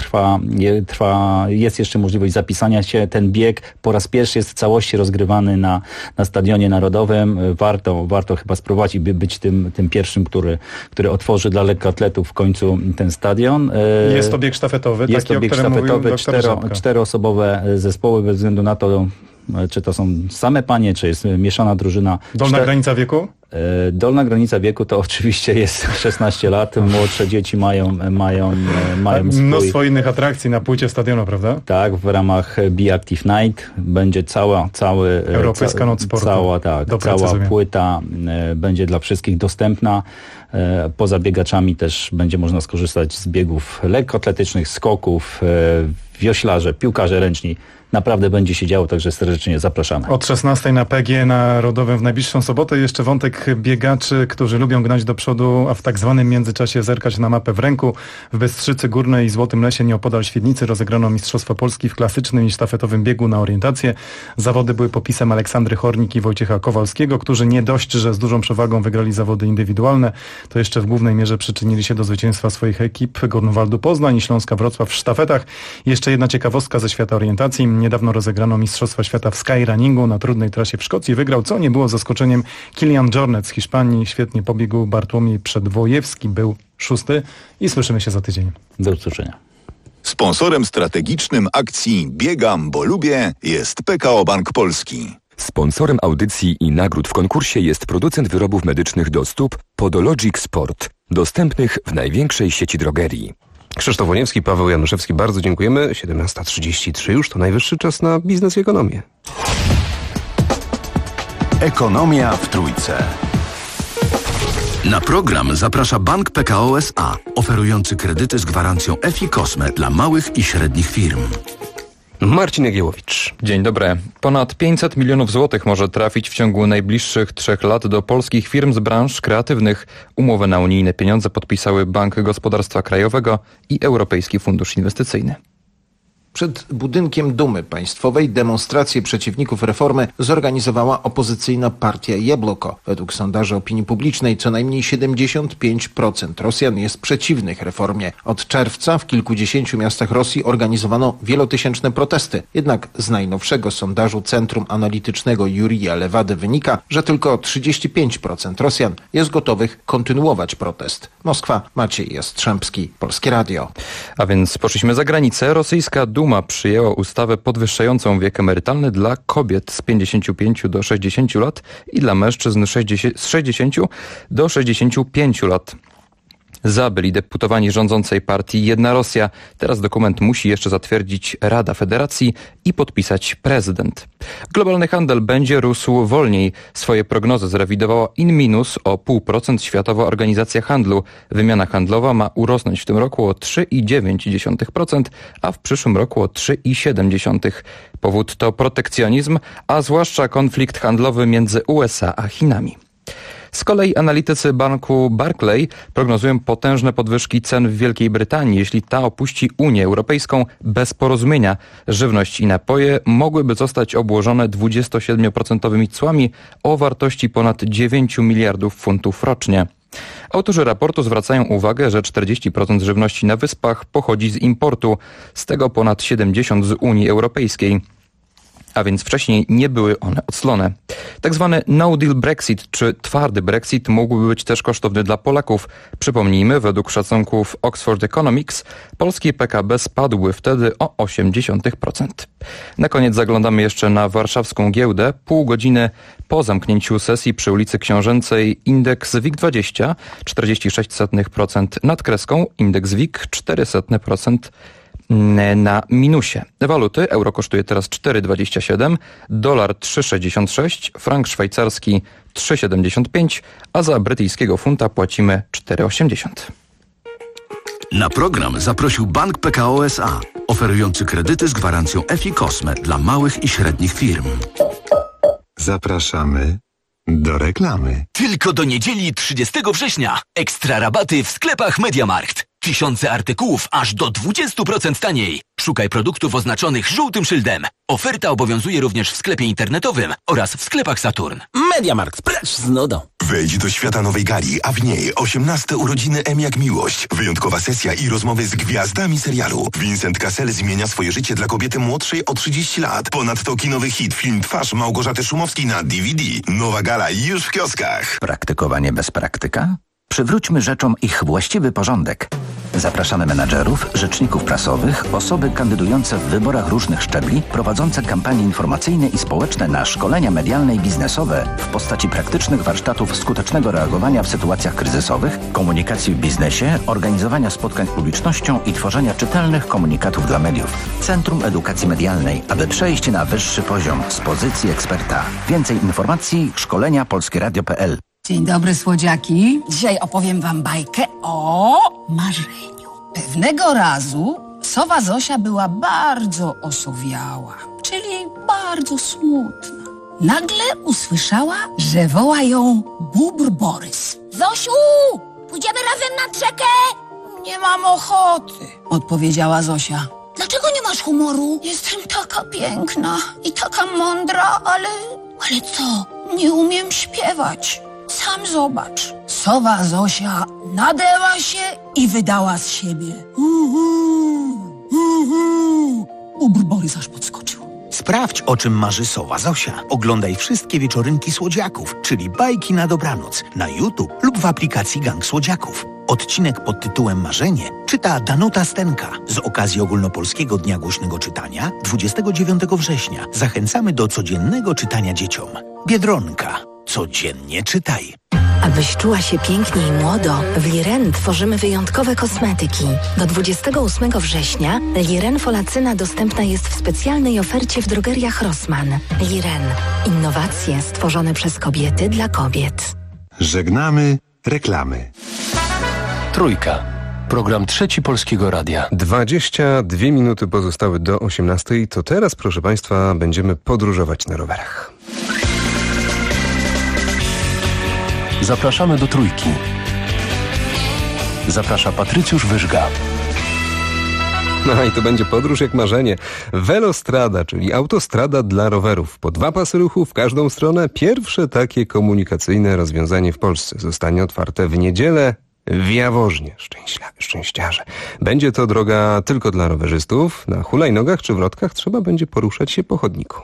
jest jeszcze możliwość zapisania się. Ten bieg po raz pierwszy jest w całości rozgrywany na Stadionie Narodowym. Warto chyba spróbować i być tym pierwszym, który otworzy dla lekkoatletów w końcu ten stadion. Jest to bieg sztafetowy. Jest to bieg sztafetowy, 4-osobowe zespoły bez względu na to, czy to są same panie, czy jest mieszana drużyna. Dolna granica wieku? Dolna granica wieku to oczywiście jest 16 lat. Młodsze dzieci mają mnóstwo innych atrakcji na płycie stadionu, prawda? Tak, w ramach Be Active Night będzie Europejska Noc Sportu. Cała płyta będzie dla wszystkich dostępna. Poza biegaczami też będzie można skorzystać z biegów lekkoatletycznych, skoków, wioślarze, piłkarze ręczni. Naprawdę będzie się działo, także serdecznie zapraszamy. Od 16 na PG Narodowym w najbliższą sobotę. Jeszcze wątek biegaczy, którzy lubią gnać do przodu, a w tak zwanym międzyczasie zerkać na mapę w ręku. W Bystrzycy Górnej i Złotym Lesie nieopodal Świdnicy rozegrano Mistrzostwo Polski w klasycznym i sztafetowym biegu na orientację. Zawody były popisem Aleksandry Hornik i Wojciecha Kowalskiego, którzy nie dość, że z dużą przewagą wygrali zawody indywidualne, to jeszcze w głównej mierze przyczynili się do zwycięstwa swoich ekip Grunwaldu Poznań i Śląska Wrocław w sztafetach. Jeszcze jedna ciekawostka ze świata orientacji. Niedawno rozegrano Mistrzostwa Świata w skyrunningu na trudnej trasie w Szkocji. Wygrał, co nie było zaskoczeniem, Kilian Jornet z Hiszpanii. Świetnie pobiegł. Bartłomiej Przedwojewski był 6. I słyszymy się za tydzień. Do usłyszenia. Sponsorem strategicznym akcji Biegam, bo lubię jest PKO Bank Polski. Sponsorem audycji i nagród w konkursie jest producent wyrobów medycznych do stóp Podologic Sport, dostępnych w największej sieci drogerii. Krzysztof Woniewski, Paweł Januszewski, bardzo dziękujemy. 17:33 już to najwyższy czas na biznes i ekonomię. Ekonomia w Trójce. Na program zaprasza Bank PKO SA, oferujący kredyty z gwarancją FI Cosme dla małych i średnich firm. Marcin Jagiełowicz. Dzień dobry. Ponad 500 milionów złotych może trafić w ciągu najbliższych 3 lat do polskich firm z branż kreatywnych. Umowę na unijne pieniądze podpisały Bank Gospodarstwa Krajowego i Europejski Fundusz Inwestycyjny. Przed budynkiem Dumy Państwowej demonstrację przeciwników reformy zorganizowała opozycyjna partia Jabloko. Według sondaży opinii publicznej co najmniej 75% Rosjan jest przeciwnych reformie. Od czerwca w kilkudziesięciu miastach Rosji organizowano wielotysięczne protesty. Jednak z najnowszego sondażu Centrum Analitycznego Jurija Lewady wynika, że tylko 35% Rosjan jest gotowych kontynuować protest. Moskwa, Maciej Jastrzębski, Polskie Radio. A więc poszliśmy za granicę. Rosyjska Duma przyjęła ustawę podwyższającą wiek emerytalny dla kobiet z 55 do 60 lat i dla mężczyzn z 60 do 65 lat. Za byli deputowani rządzącej partii Jedna Rosja. Teraz dokument musi jeszcze zatwierdzić Rada Federacji i podpisać prezydent. Globalny handel będzie rósł wolniej. Swoje prognozy zrewidowała Inminus o 0,5% Światowa Organizacja Handlu. Wymiana handlowa ma urosnąć w tym roku o 3,9%, a w przyszłym roku o 3,7%. Powód to protekcjonizm, a zwłaszcza konflikt handlowy między USA a Chinami. Z kolei analitycy banku Barclays prognozują potężne podwyżki cen w Wielkiej Brytanii, jeśli ta opuści Unię Europejską bez porozumienia. Żywność i napoje mogłyby zostać obłożone 27% cłami o wartości ponad 9 miliardów funtów rocznie. Autorzy raportu zwracają uwagę, że 40% żywności na Wyspach pochodzi z importu, z tego ponad 70% z Unii Europejskiej. A więc wcześniej nie były one oclone. Tak zwany no-deal Brexit czy twardy Brexit mógłby być też kosztowny dla Polaków. Przypomnijmy, według szacunków Oxford Economics polskie PKB spadły wtedy o 0,8%. Na koniec zaglądamy jeszcze na warszawską giełdę. Pół godziny po zamknięciu sesji przy ulicy Książęcej indeks WIG20 0,46% nad kreską, indeks WIG 0,04% na minusie. Waluty: euro kosztuje teraz 4,27, dolar 3,66, frank szwajcarski 3,75, a za brytyjskiego funta płacimy 4,80. Na program zaprosił Bank PKO SA, oferujący kredyty z gwarancją FI Cosme dla małych i średnich firm. Zapraszamy do reklamy. Tylko do niedzieli 30 września. Ekstra rabaty w sklepach MediaMarkt. Tysiące artykułów aż do 20% taniej. Szukaj produktów oznaczonych żółtym szyldem. Oferta obowiązuje również w sklepie internetowym oraz w sklepach Saturn. MediaMarkt, precz z nudą. Wejdź do świata nowej gali, a w niej 18 urodziny M jak miłość. Wyjątkowa sesja i rozmowy z gwiazdami serialu. Vincent Cassel zmienia swoje życie dla kobiety młodszej o 30 lat. Ponadto kinowy hit, film Twarz Małgorzaty Szumowskiej na DVD. Nowa gala już w kioskach. Praktykowanie bez praktyka? Przywróćmy rzeczom ich właściwy porządek. Zapraszamy menadżerów, rzeczników prasowych, osoby kandydujące w wyborach różnych szczebli, prowadzące kampanie informacyjne i społeczne na szkolenia medialne i biznesowe w postaci praktycznych warsztatów skutecznego reagowania w sytuacjach kryzysowych, komunikacji w biznesie, organizowania spotkań z publicznością i tworzenia czytelnych komunikatów dla mediów. Centrum Edukacji Medialnej, aby przejść na wyższy poziom z pozycji eksperta. Więcej informacji: szkolenia polskieradio.pl. Dzień dobry, słodziaki. Dzisiaj opowiem wam bajkę o marzeniu. Pewnego razu sowa Zosia była bardzo osowiała, czyli bardzo smutna. Nagle usłyszała, że woła ją bóbr Borys. Zosiu, pójdziemy razem nad rzekę? Nie mam ochoty, odpowiedziała Zosia. Dlaczego nie masz humoru? Jestem taka piękna i taka mądra, ale co? Nie umiem śpiewać. Sam zobacz. Sowa Zosia nadęła się i wydała z siebie. Bóbr Borys aż podskoczył. Sprawdź, o czym marzy sowa Zosia. Oglądaj wszystkie wieczorynki słodziaków, czyli bajki na dobranoc, na YouTube lub w aplikacji Gang Słodziaków. Odcinek pod tytułem Marzenie czyta Danuta Stenka. Z okazji Ogólnopolskiego Dnia Głośnego Czytania 29 września zachęcamy do codziennego czytania dzieciom. Biedronka. Codziennie czytaj. Abyś czuła się pięknie i młodo, w Liren tworzymy wyjątkowe kosmetyki. Do 28 września Liren Folacyna dostępna jest w specjalnej ofercie w drogeriach Rossmann. Liren. Innowacje stworzone przez kobiety dla kobiet. Żegnamy reklamy. Trójka. Program Trzeci Polskiego Radia. 22 minuty pozostały do 18. To teraz, proszę Państwa, będziemy podróżować na rowerach. Zapraszamy do Trójki. Zaprasza Patrycjusz Wyżga. No i to będzie podróż jak marzenie. Velostrada, czyli autostrada dla rowerów. Po 2 pasy ruchu w każdą stronę. Pierwsze takie komunikacyjne rozwiązanie w Polsce zostanie otwarte w niedzielę w Jaworznie. Szczęściarze. Będzie to droga tylko dla rowerzystów. Na hulajnogach czy wrotkach trzeba będzie poruszać się po chodniku.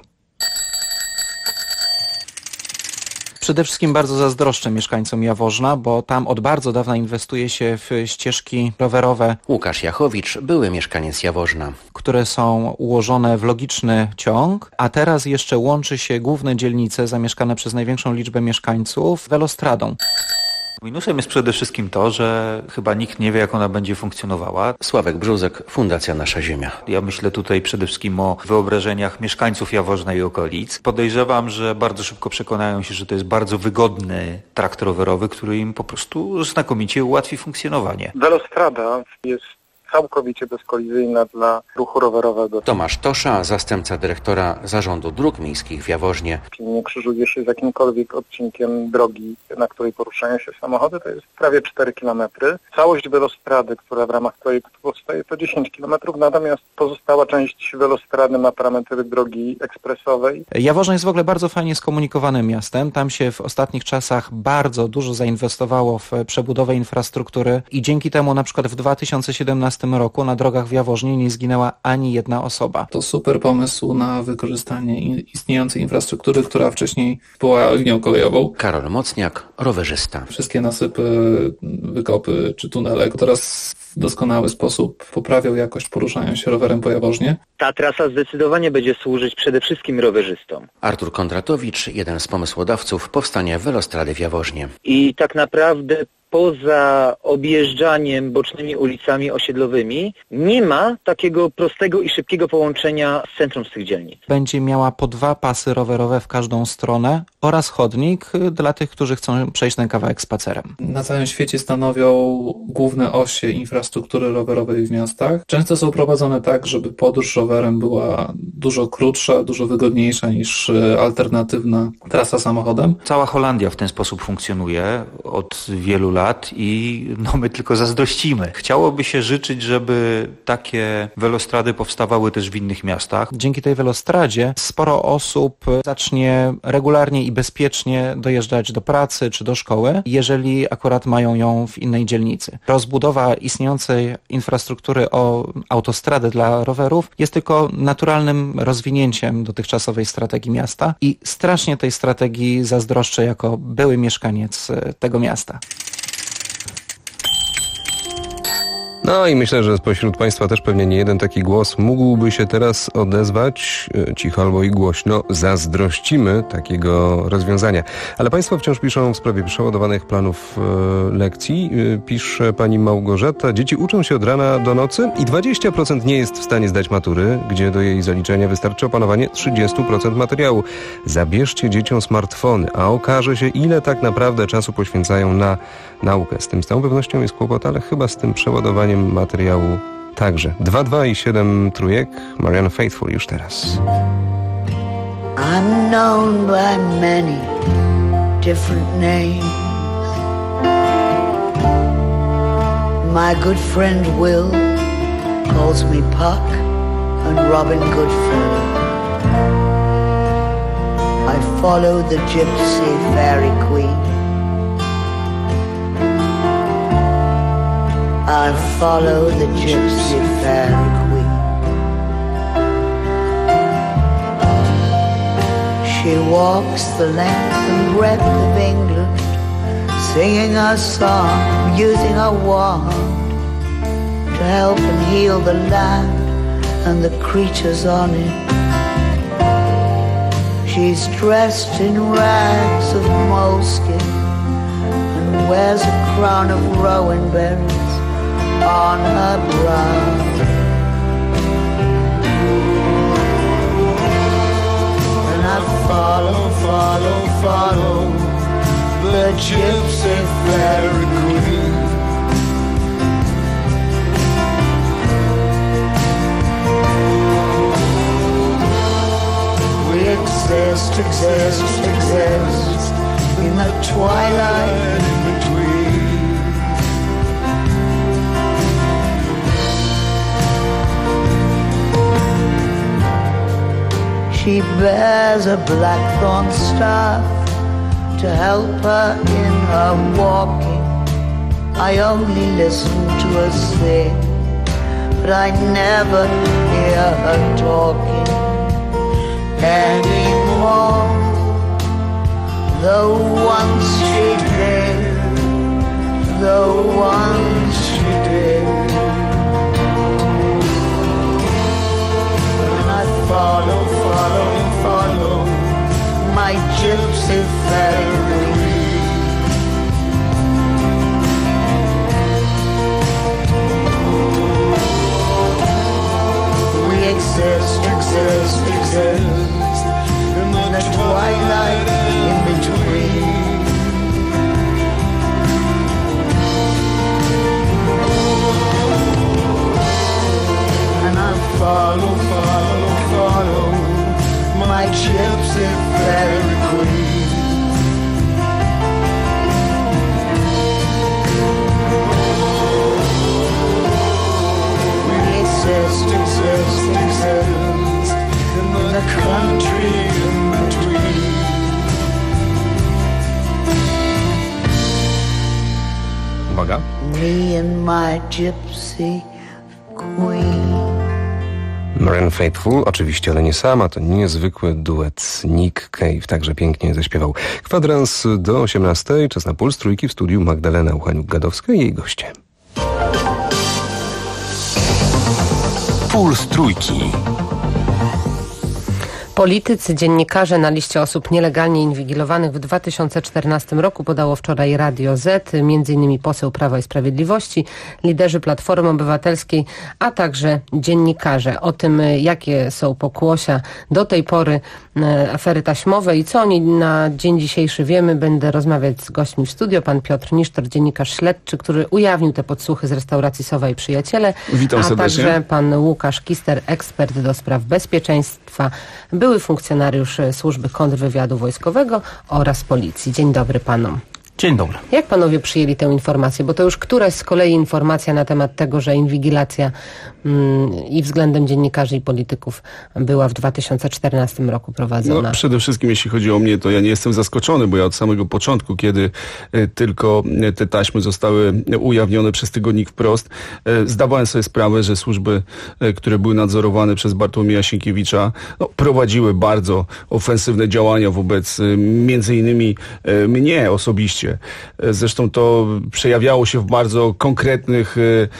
Przede wszystkim bardzo zazdroszczę mieszkańcom Jaworzna, bo tam od bardzo dawna inwestuje się w ścieżki rowerowe. Łukasz Jachowicz, były mieszkaniec Jaworzna. Które są ułożone w logiczny ciąg, a teraz jeszcze łączy się główne dzielnice zamieszkane przez największą liczbę mieszkańców Velostradą. Minusem jest przede wszystkim to, że chyba nikt nie wie, jak ona będzie funkcjonowała. Sławek Brzózek, Fundacja Nasza Ziemia. Ja myślę tutaj przede wszystkim o wyobrażeniach mieszkańców Jaworzna i okolic. Podejrzewam, że bardzo szybko przekonają się, że to jest bardzo wygodny trakt rowerowy, który im po prostu znakomicie ułatwi funkcjonowanie. Velostrada jest całkowicie bezkolizyjna dla ruchu rowerowego. Tomasz Tosza, zastępca dyrektora Zarządu Dróg Miejskich w Jaworznie. Nie krzyżuje się z jakimkolwiek odcinkiem drogi, na której poruszają się samochody, to jest prawie 4 km. Całość Velostrady, która w ramach projektu powstaje, to 10 km, natomiast pozostała część Velostrady ma parametry drogi ekspresowej. Jaworzno jest w ogóle bardzo fajnie skomunikowanym miastem. Tam się w ostatnich czasach bardzo dużo zainwestowało w przebudowę infrastruktury i dzięki temu na przykład w 2017 roku na drogach w Jaworznie nie zginęła ani jedna osoba. To super pomysł na wykorzystanie istniejącej infrastruktury, która wcześniej była linią kolejową. Karol Mocniak, rowerzysta. Wszystkie nasypy, wykopy czy tunele teraz w doskonały sposób poprawiał jakość poruszania się rowerem po Jaworznie. Ta trasa zdecydowanie będzie służyć przede wszystkim rowerzystom. Artur Kondratowicz, jeden z pomysłodawców powstania Velostrady w Jaworznie. I tak naprawdę poza objeżdżaniem bocznymi ulicami osiedlowymi nie ma takiego prostego i szybkiego połączenia z centrum z tych dzielnic. Będzie miała po 2 pasy rowerowe w każdą stronę oraz chodnik dla tych, którzy chcą przejść ten kawałek spacerem. Na całym świecie stanowią główne osie infrastruktury rowerowej w miastach. Często są prowadzone tak, żeby podróż rowerem była dużo krótsza, dużo wygodniejsza niż alternatywna trasa samochodem. Cała Holandia w ten sposób funkcjonuje od wielu lat i my tylko zazdrościmy. Chciałoby się życzyć, żeby takie velostrady powstawały też w innych miastach. Dzięki tej velostradzie sporo osób zacznie regularnie i bezpiecznie dojeżdżać do pracy czy do szkoły, jeżeli akurat mają ją w innej dzielnicy. Rozbudowa istniejącej infrastruktury o autostrady dla rowerów jest tylko naturalnym rozwinięciem dotychczasowej strategii miasta i strasznie tej strategii zazdroszczę jako były mieszkaniec tego miasta. No i myślę, że spośród Państwa też pewnie nie jeden taki głos mógłby się teraz odezwać, cicho albo i głośno, zazdrościmy takiego rozwiązania. Ale Państwo wciąż piszą w sprawie przeładowanych planów lekcji. Pisze pani Małgorzata, dzieci uczą się od rana do nocy i 20% nie jest w stanie zdać matury, gdzie do jej zaliczenia wystarczy opanowanie 30% materiału. Zabierzcie dzieciom smartfony, a okaże się, ile tak naprawdę czasu poświęcają na naukę. Z tym z całą pewnością jest kłopot, ale chyba z tym przeładowaniem materiału także. 2 i 7 trójek. Marianne Faithfull już teraz. I'm known by many different names. My good friend Will calls me Puck and Robin Goodfellow. I follow the gypsy fairy queen. I follow the gypsy fairy queen. She walks the length and breadth of England, singing a song, using a wand to help and heal the land and the creatures on it. She's dressed in rags of moleskin and wears a crown of rowan berries on her brow. And I follow, follow, follow the gypsy fairy queen. We exist, exist, exist in the twilight in between. She bears a blackthorn staff to help her in her walking. I only listen to her sing, but I never hear her talking anymore. Though once she did, though once she did. And I follow, follow, follow my gypsy fairy. follow, follow, follow my gypsy fairy queen. Exists in the country in between. Uwaga. Me and my gypsy queen. Marianne Faithfull, oczywiście, ale nie sama, to niezwykły duet. Nick Cave także pięknie zaśpiewał. Kwadrans do 18:00, czas na Puls Trójki, w studiu Magdalena Uchaniuk-Gadowska i jej goście. Puls Trójki. Politycy, dziennikarze na liście osób nielegalnie inwigilowanych w 2014 roku podało wczoraj Radio Z, m.in. poseł Prawa i Sprawiedliwości, liderzy Platformy Obywatelskiej, a także dziennikarze. O tym, jakie są pokłosia do tej pory afery taśmowej i co oni na dzień dzisiejszy wiemy, będę rozmawiać z gośćmi w studio. Pan Piotr Nisztor, dziennikarz śledczy, który ujawnił te podsłuchy z restauracji Sowa i Przyjaciele. Witam serdecznie. A także pan Łukasz Kister, ekspert do spraw bezpieczeństwa, były funkcjonariusz Służby Kontrwywiadu Wojskowego oraz Policji. Dzień dobry panom. Dzień dobry. Jak panowie przyjęli tę informację? Bo to już któraś z kolei informacja na temat tego, że inwigilacja i względem dziennikarzy i polityków była w 2014 roku prowadzona. No, przede wszystkim jeśli chodzi o mnie, to ja nie jestem zaskoczony, bo ja od samego początku, kiedy tylko te taśmy zostały ujawnione przez tygodnik Wprost, zdawałem sobie sprawę, że służby, które były nadzorowane przez Bartłomieja Sienkiewicza, prowadziły bardzo ofensywne działania wobec między innymi mnie osobiście. Zresztą to przejawiało się w bardzo konkretnych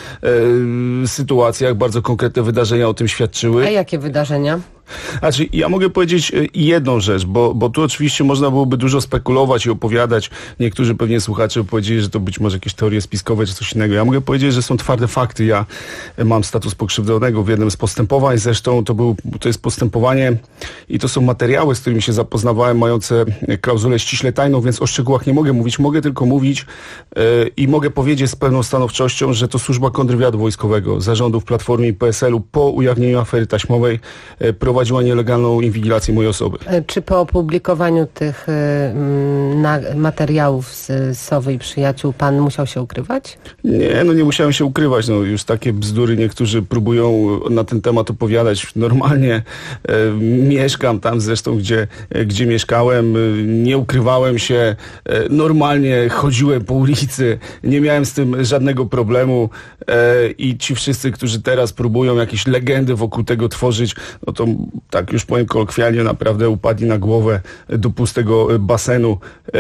sytuacjach, bardzo konkretne wydarzenia o tym świadczyły. A jakie wydarzenia? Znaczy, ja mogę powiedzieć jedną rzecz, bo tu oczywiście można byłoby dużo spekulować i opowiadać. Niektórzy pewnie słuchacze powiedzieli, że to być może jakieś teorie spiskowe czy coś innego. Ja mogę powiedzieć, że są twarde fakty. Ja mam status pokrzywdzonego w jednym z postępowań. Zresztą to jest postępowanie i to są materiały, z którymi się zapoznawałem, mające klauzulę ściśle tajną, więc o szczegółach nie mogę mówić. Mogę tylko mówić i mogę powiedzieć z pewną stanowczością, że to Służba Kontrwywiadu Wojskowego, zarządów Platformy i PSL-u po ujawnieniu afery taśmowej prowadziła nielegalną inwigilację mojej osoby. Czy po opublikowaniu tych materiałów z Sowy i Przyjaciół pan musiał się ukrywać? Nie musiałem się ukrywać. Już takie bzdury niektórzy próbują na ten temat opowiadać. Normalnie mieszkam tam zresztą, gdzie mieszkałem. Nie ukrywałem się. Normalnie chodziłem po ulicy. Nie miałem z tym żadnego problemu. I ci wszyscy, którzy teraz próbują jakieś legendy wokół tego tworzyć, no to tak już powiem kolokwialnie, naprawdę upadli na głowę do pustego basenu.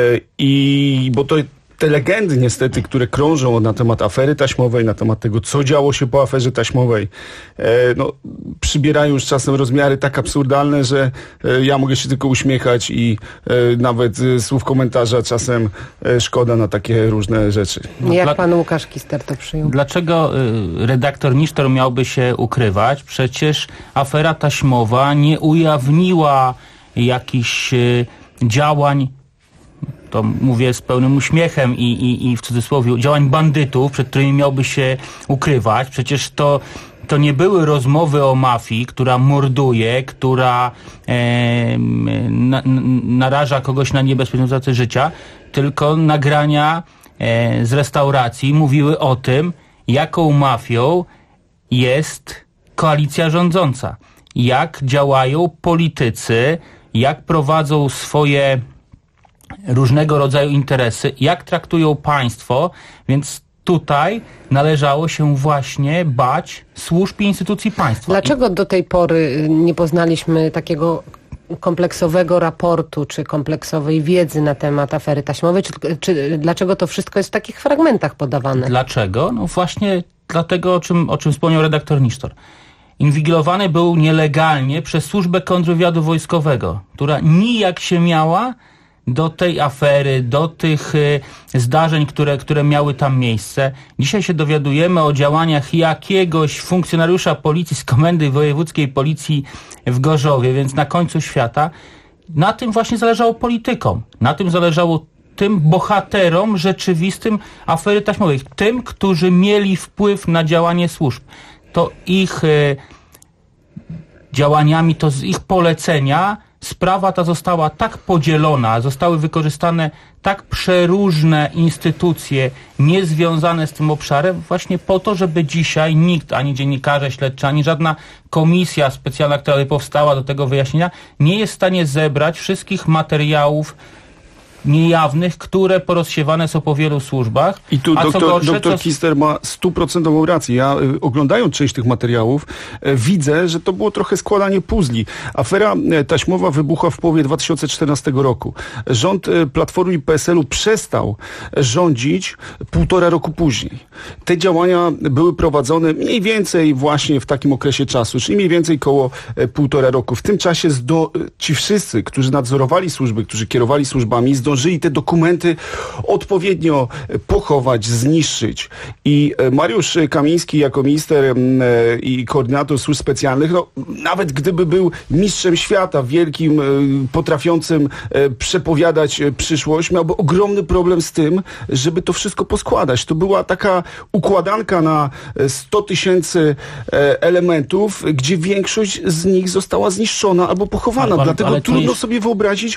Bo to te legendy niestety, które krążą na temat afery taśmowej, na temat tego, co działo się po aferze taśmowej, przybierają już czasem rozmiary tak absurdalne, że ja mogę się tylko uśmiechać i nawet słów komentarza czasem szkoda na takie różne rzeczy. Jak pan Łukasz Kister to przyjął? Dlaczego redaktor Nisztor miałby się ukrywać? Przecież afera taśmowa nie ujawniła jakichś działań, to mówię z pełnym uśmiechem i w cudzysłowie, działań bandytów, przed którymi miałby się ukrywać. Przecież to nie były rozmowy o mafii, która morduje, która naraża kogoś na niebezpieczną utratę życia, tylko nagrania z restauracji mówiły o tym, jaką mafią jest koalicja rządząca, jak działają politycy, jak prowadzą swoje różnego rodzaju interesy, jak traktują państwo, więc tutaj należało się właśnie bać służb i instytucji państwa. Dlaczego do tej pory nie poznaliśmy takiego kompleksowego raportu, czy kompleksowej wiedzy na temat afery taśmowej, czy dlaczego to wszystko jest w takich fragmentach podawane? Dlaczego? No właśnie dlatego, o czym wspomniał redaktor Nisztor. Inwigilowany był nielegalnie przez Służbę Kontrwywiadu Wojskowego, która nijak się miała do tej afery, do tych zdarzeń, które miały tam miejsce. Dzisiaj się dowiadujemy o działaniach jakiegoś funkcjonariusza policji z Komendy Wojewódzkiej Policji w Gorzowie, więc na końcu świata. Na tym właśnie zależało politykom. Na tym zależało tym bohaterom rzeczywistym afery taśmowej. Tym, którzy mieli wpływ na działanie służb. To ich działaniami, to z ich polecenia sprawa ta została tak podzielona, zostały wykorzystane tak przeróżne instytucje niezwiązane z tym obszarem właśnie po to, żeby dzisiaj nikt, ani dziennikarze śledczy, ani żadna komisja specjalna, która powstała do tego wyjaśnienia, nie jest w stanie zebrać wszystkich materiałów niejawnych, które porozsiewane są po wielu służbach. I tu doktor Kister ma 100% rację. Ja oglądając część tych materiałów widzę, że to było trochę składanie puzli. Afera taśmowa wybuchła w połowie 2014 roku. Rząd Platformy i PSL-u przestał rządzić 1,5 roku później. Te działania były prowadzone mniej więcej właśnie w takim okresie czasu, czyli mniej więcej koło 1,5 roku. W tym czasie ci wszyscy, którzy nadzorowali służby, którzy kierowali służbami, zdążyli te dokumenty odpowiednio pochować, zniszczyć. I Mariusz Kamiński jako minister i koordynator służb specjalnych, no, nawet gdyby był mistrzem świata, wielkim, potrafiącym przepowiadać przyszłość, miałby ogromny problem z tym, żeby to wszystko poskładać. To była taka układanka na 100 000 elementów, gdzie większość z nich została zniszczona albo pochowana. Dlatego trudno sobie wyobrazić,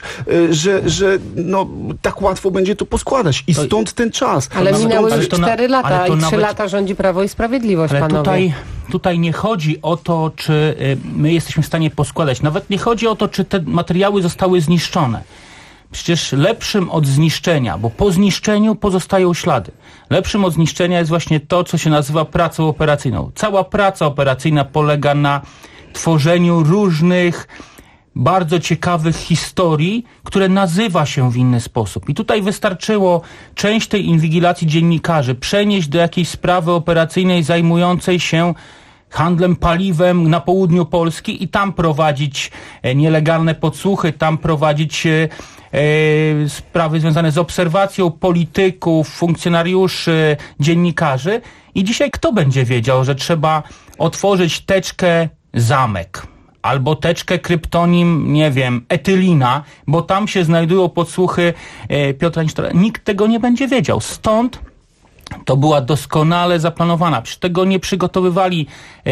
że tak łatwo będzie to poskładać. I stąd ten czas. Ale minęły już 4 lata i 3 lata rządzi Prawo i Sprawiedliwość, panowie. Tutaj nie chodzi o to, czy my jesteśmy w stanie poskładać. Nawet nie chodzi o to, czy te materiały zostały zniszczone. Przecież lepszym od zniszczenia, bo po zniszczeniu pozostają ślady. Lepszym od zniszczenia jest właśnie to, co się nazywa pracą operacyjną. Cała praca operacyjna polega na tworzeniu różnych bardzo ciekawych historii, które nazywa się w inny sposób. I tutaj wystarczyło część tej inwigilacji dziennikarzy przenieść do jakiejś sprawy operacyjnej zajmującej się handlem paliwem na południu Polski i tam prowadzić nielegalne podsłuchy, tam prowadzić sprawy związane z obserwacją polityków, funkcjonariuszy, dziennikarzy. I dzisiaj kto będzie wiedział, że trzeba otworzyć teczkę Zamek albo teczkę kryptonim, nie wiem, Etylina, bo tam się znajdują podsłuchy Piotra Nisztora. Nikt tego nie będzie wiedział. Stąd to była doskonale zaplanowana. Przecież tego nie przygotowywali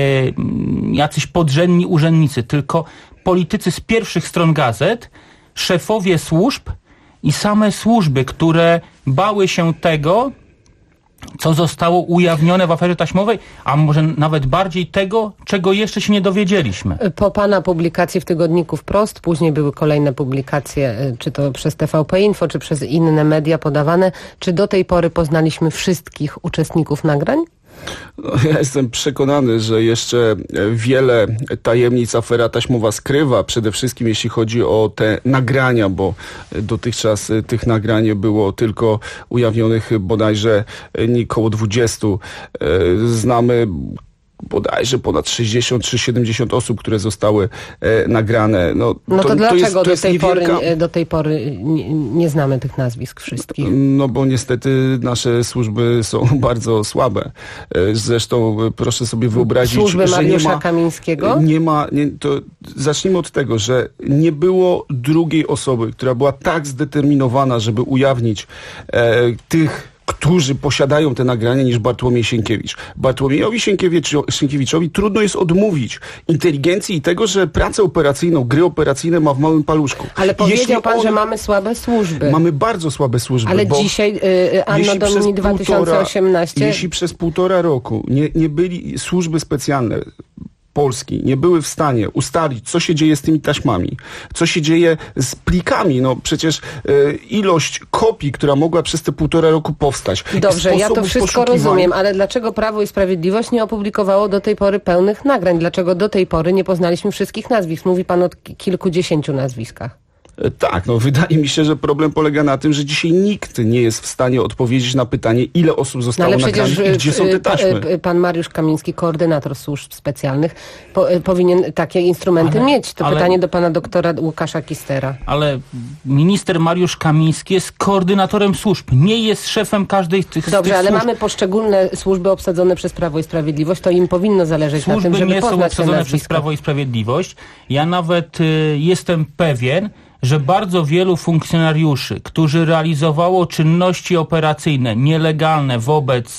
jacyś podrzędni urzędnicy, tylko politycy z pierwszych stron gazet, szefowie służb i same służby, które bały się tego, co zostało ujawnione w aferze taśmowej, a może nawet bardziej tego, czego jeszcze się nie dowiedzieliśmy. Po pana publikacji w tygodniku Wprost, później były kolejne publikacje, czy to przez TVP Info, czy przez inne media podawane. Czy do tej pory poznaliśmy wszystkich uczestników nagrań? Ja jestem przekonany, że jeszcze wiele tajemnic afera taśmowa skrywa, przede wszystkim jeśli chodzi o te nagrania, bo dotychczas tych nagrań było tylko ujawnionych bodajże około 20. Znamy bodajże ponad 60 czy 70 osób, które zostały nagrane. To dlaczego do tej pory nie znamy tych nazwisk wszystkich? No bo niestety nasze służby są bardzo słabe. Zresztą proszę sobie wyobrazić, służby że Mariusza Kamińskiego? To zacznijmy od tego, że nie było drugiej osoby, która była tak zdeterminowana, żeby ujawnić tych, którzy posiadają te nagrania, niż Bartłomiej Sienkiewicz. Bartłomiejowi Sienkiewiczowi trudno jest odmówić inteligencji i tego, że pracę operacyjną, gry operacyjne ma w małym paluszku. Ale powiedział pan, że mamy słabe służby. Mamy bardzo słabe służby. Ale dzisiaj, Anno Domini 2018... Jeśli przez 1,5 roku nie byli służby specjalne Polski nie były w stanie ustalić, co się dzieje z tymi taśmami, co się dzieje z plikami. No przecież ilość kopii, która mogła przez te 1,5 roku powstać. Dobrze, ja to wszystko rozumiem, ale dlaczego Prawo i Sprawiedliwość nie opublikowało do tej pory pełnych nagrań? Dlaczego do tej pory nie poznaliśmy wszystkich nazwisk? Mówi pan o kilkudziesięciu nazwiskach. Tak, wydaje mi się, że problem polega na tym, że dzisiaj nikt nie jest w stanie odpowiedzieć na pytanie, ile osób zostało nagranych i gdzie są te taśmy. Pan Mariusz Kamiński, koordynator służb specjalnych, powinien takie instrumenty mieć. To pytanie do pana doktora Łukasza Kistera. Ale minister Mariusz Kamiński jest koordynatorem służb, nie jest szefem każdej z tych Dobrze, ale służb. mamy poszczególne służby obsadzone przez Prawo i Sprawiedliwość, to im powinno zależeć na tym, żeby poznać te nazwiska. Służby nie są obsadzone przez Prawo i Sprawiedliwość. Ja nawet jestem pewien, że bardzo wielu funkcjonariuszy, którzy realizowało czynności operacyjne nielegalne wobec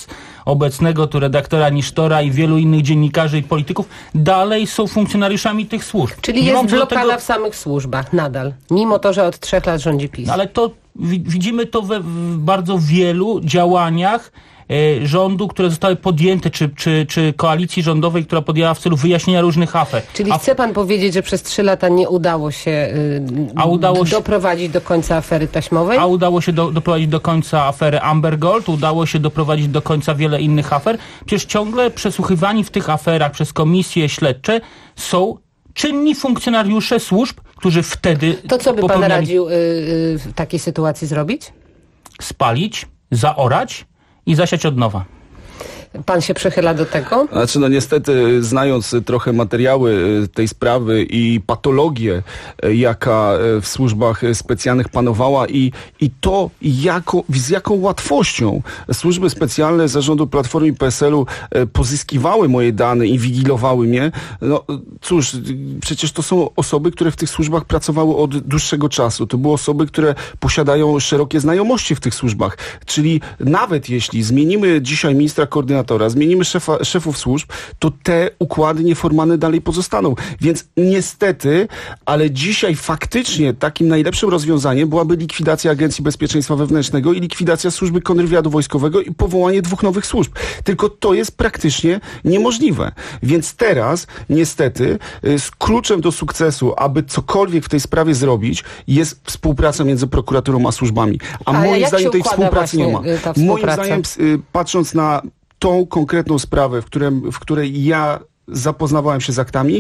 obecnego tu redaktora Nisztora i wielu innych dziennikarzy i polityków dalej są funkcjonariuszami tych służb. Czyli jest blokada w samych służbach nadal, mimo to, że od 3 lat rządzi PiS. Ale to widzimy to w bardzo wielu działaniach rządu, które zostały podjęte, czy koalicji rządowej, która podjęła w celu wyjaśnienia różnych afer. Czyli chce pan powiedzieć, że przez 3 lata nie udało się doprowadzić do końca afery taśmowej? A udało się doprowadzić do końca afery Amber Gold, udało się doprowadzić do końca wiele innych afer. Przecież ciągle przesłuchiwani w tych aferach przez komisje śledcze są czynni funkcjonariusze służb, którzy wtedy... To co by pan radził w takiej sytuacji zrobić? Spalić, zaorać i zasiać od nowa. Pan się przychyla do tego? Znaczy, no niestety, znając trochę materiały tej sprawy i patologię, jaka w służbach specjalnych panowała i to, z jaką łatwością służby specjalne zarządu Platformy i PSL-u pozyskiwały moje dane, inwigilowały mnie, no cóż, przecież to są osoby, które w tych służbach pracowały od dłuższego czasu. To były osoby, które posiadają szerokie znajomości w tych służbach. Czyli nawet jeśli zmienimy dzisiaj ministra koordynatora, zmienimy szefów służb, to te układy nieformalne dalej pozostaną. Więc niestety, ale dzisiaj faktycznie takim najlepszym rozwiązaniem byłaby likwidacja Agencji Bezpieczeństwa Wewnętrznego i likwidacja Służby Kontrwywiadu Wojskowego i powołanie 2 nowych służb. Tylko to jest praktycznie niemożliwe. Więc teraz, niestety, z kluczem do sukcesu, aby cokolwiek w tej sprawie zrobić, jest współpraca między prokuraturą a służbami. A moim zdaniem tej współpracy nie ma. Moim zdaniem, patrząc na tą konkretną sprawę, w której ja zapoznawałem się z aktami,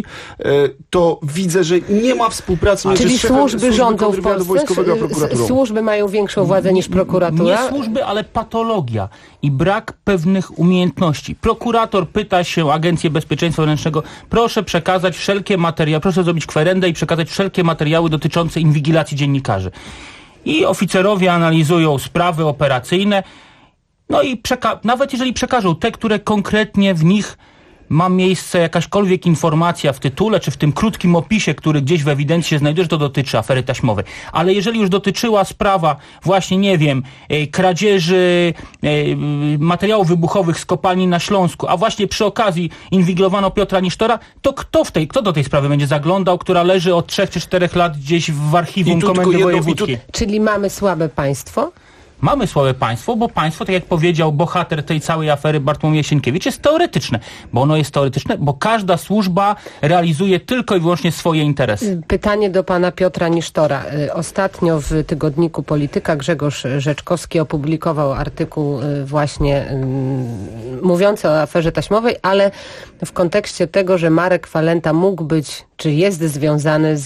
to widzę, że nie ma współpracy między Czyli służby rządzą w Wojskowego a prokuraturą. Służby mają większą władzę niż prokuratura? Nie służby, ale patologia i brak pewnych umiejętności. Prokurator pyta się Agencję Bezpieczeństwa Wewnętrznego, proszę przekazać wszelkie materiały, proszę zrobić kwerendę i przekazać wszelkie materiały dotyczące inwigilacji dziennikarzy. I oficerowie analizują sprawy operacyjne, no i nawet jeżeli przekażą te, które konkretnie w nich ma miejsce jakaśkolwiek informacja w tytule, czy w tym krótkim opisie, który gdzieś w ewidencji się znajduje, że to dotyczy afery taśmowej. Ale jeżeli już dotyczyła sprawa właśnie, nie wiem, kradzieży materiałów wybuchowych z kopalni na Śląsku, a właśnie przy okazji inwigilowano Piotra Nisztora, to kto do tej sprawy będzie zaglądał, która leży od 3 czy 4 lat gdzieś w archiwum Komendy Wojewódzkiej? Czyli mamy słabe państwo? Mamy słabe państwo, bo państwo, tak jak powiedział bohater tej całej afery Bartłomiej Sienkiewicz, jest teoretyczne. Bo ono jest teoretyczne, bo każda służba realizuje tylko i wyłącznie swoje interesy. Pytanie do pana Piotra Nisztora. Ostatnio w tygodniku Polityka Grzegorz Rzeczkowski opublikował artykuł właśnie mówiący o aferze taśmowej, ale w kontekście tego, że Marek Falenta mógł być, czy jest związany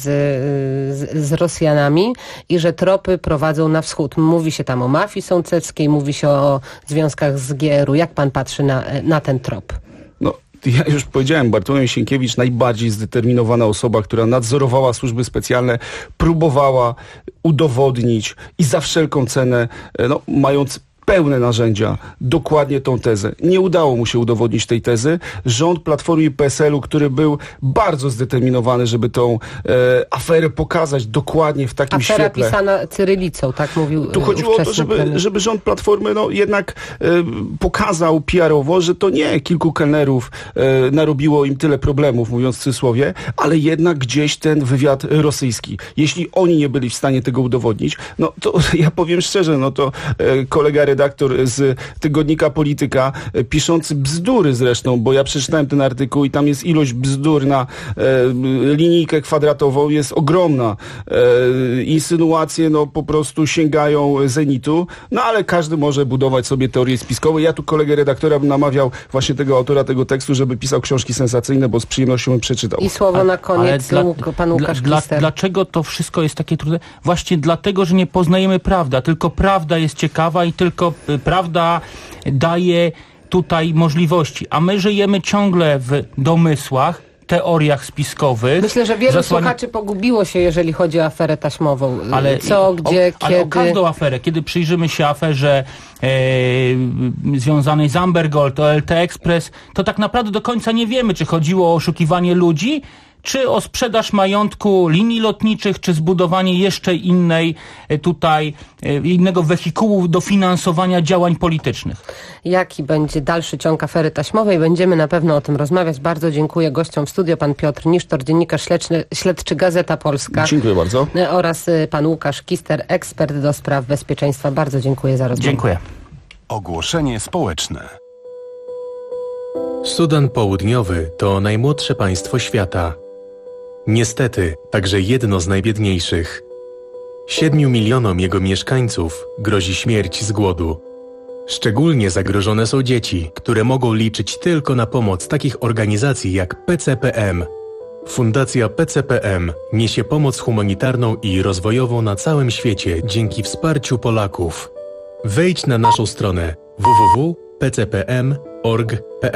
z Rosjanami i że tropy prowadzą na wschód. Mówi się tam o mafii sąceckiej, mówi się o związkach z GRU. Jak pan patrzy na ten trop? No, ja już powiedziałem, Bartłomiej Sienkiewicz, najbardziej zdeterminowana osoba, która nadzorowała służby specjalne, próbowała udowodnić i za wszelką cenę, no, mając pełne narzędzia, dokładnie tą tezę. Nie udało mu się udowodnić tej tezy. Rząd Platformy i PSL-u, który był bardzo zdeterminowany, żeby tą aferę pokazać dokładnie w takim świetle. Afera pisana cyrylicą, tak mówił. Tu chodziło o to, żeby rząd Platformy jednak pokazał PR-owo, że to nie kilku kelnerów narobiło im tyle problemów, mówiąc w cudzysłowie, ale jednak gdzieś ten wywiad rosyjski. Jeśli oni nie byli w stanie tego udowodnić, no to ja powiem szczerze, no to kolega redaktor z tygodnika Polityka, piszący bzdury zresztą, bo ja przeczytałem ten artykuł i tam jest ilość bzdur na linijkę kwadratową, jest ogromna. Insynuacje no po prostu sięgają zenitu, no ale każdy może budować sobie teorie spiskowe. Ja tu kolegę redaktora bym namawiał właśnie tego autora tego tekstu, żeby pisał książki sensacyjne, bo z przyjemnością bym przeczytał. I słowo na koniec pan Łukasz Kister. Dlaczego to wszystko jest takie trudne? Właśnie dlatego, że nie poznajemy prawdy, a tylko prawda jest ciekawa i tylko prawda daje tutaj możliwości. A my żyjemy ciągle w domysłach, teoriach spiskowych. Myślę, że wielu słuchaczy pogubiło się, jeżeli chodzi o aferę taśmową. Ale co, gdzie, kiedy... Ale o każdą aferę. Kiedy przyjrzymy się aferze związanej z Amber Gold, o LT Express, to tak naprawdę do końca nie wiemy, czy chodziło o oszukiwanie ludzi, czy o sprzedaż majątku linii lotniczych, czy zbudowanie jeszcze innego wehikułu do finansowania działań politycznych. Jaki będzie dalszy ciąg afery taśmowej? Będziemy na pewno o tym rozmawiać. Bardzo dziękuję gościom w studio. Pan Piotr Nisztor, dziennikarz śledczy Gazeta Polska. Dziękuję bardzo. Oraz pan Łukasz Kister, ekspert do spraw bezpieczeństwa. Bardzo dziękuję za rozmowę. Dziękuję. Ogłoszenie społeczne. Sudan Południowy to najmłodsze państwo świata. Niestety, także jedno z najbiedniejszych. 7 milionom jego mieszkańców grozi śmierć z głodu. Szczególnie zagrożone są dzieci, które mogą liczyć tylko na pomoc takich organizacji jak PCPM. Fundacja PCPM niesie pomoc humanitarną i rozwojową na całym świecie dzięki wsparciu Polaków. Wejdź na naszą stronę www.pcpm.org.pl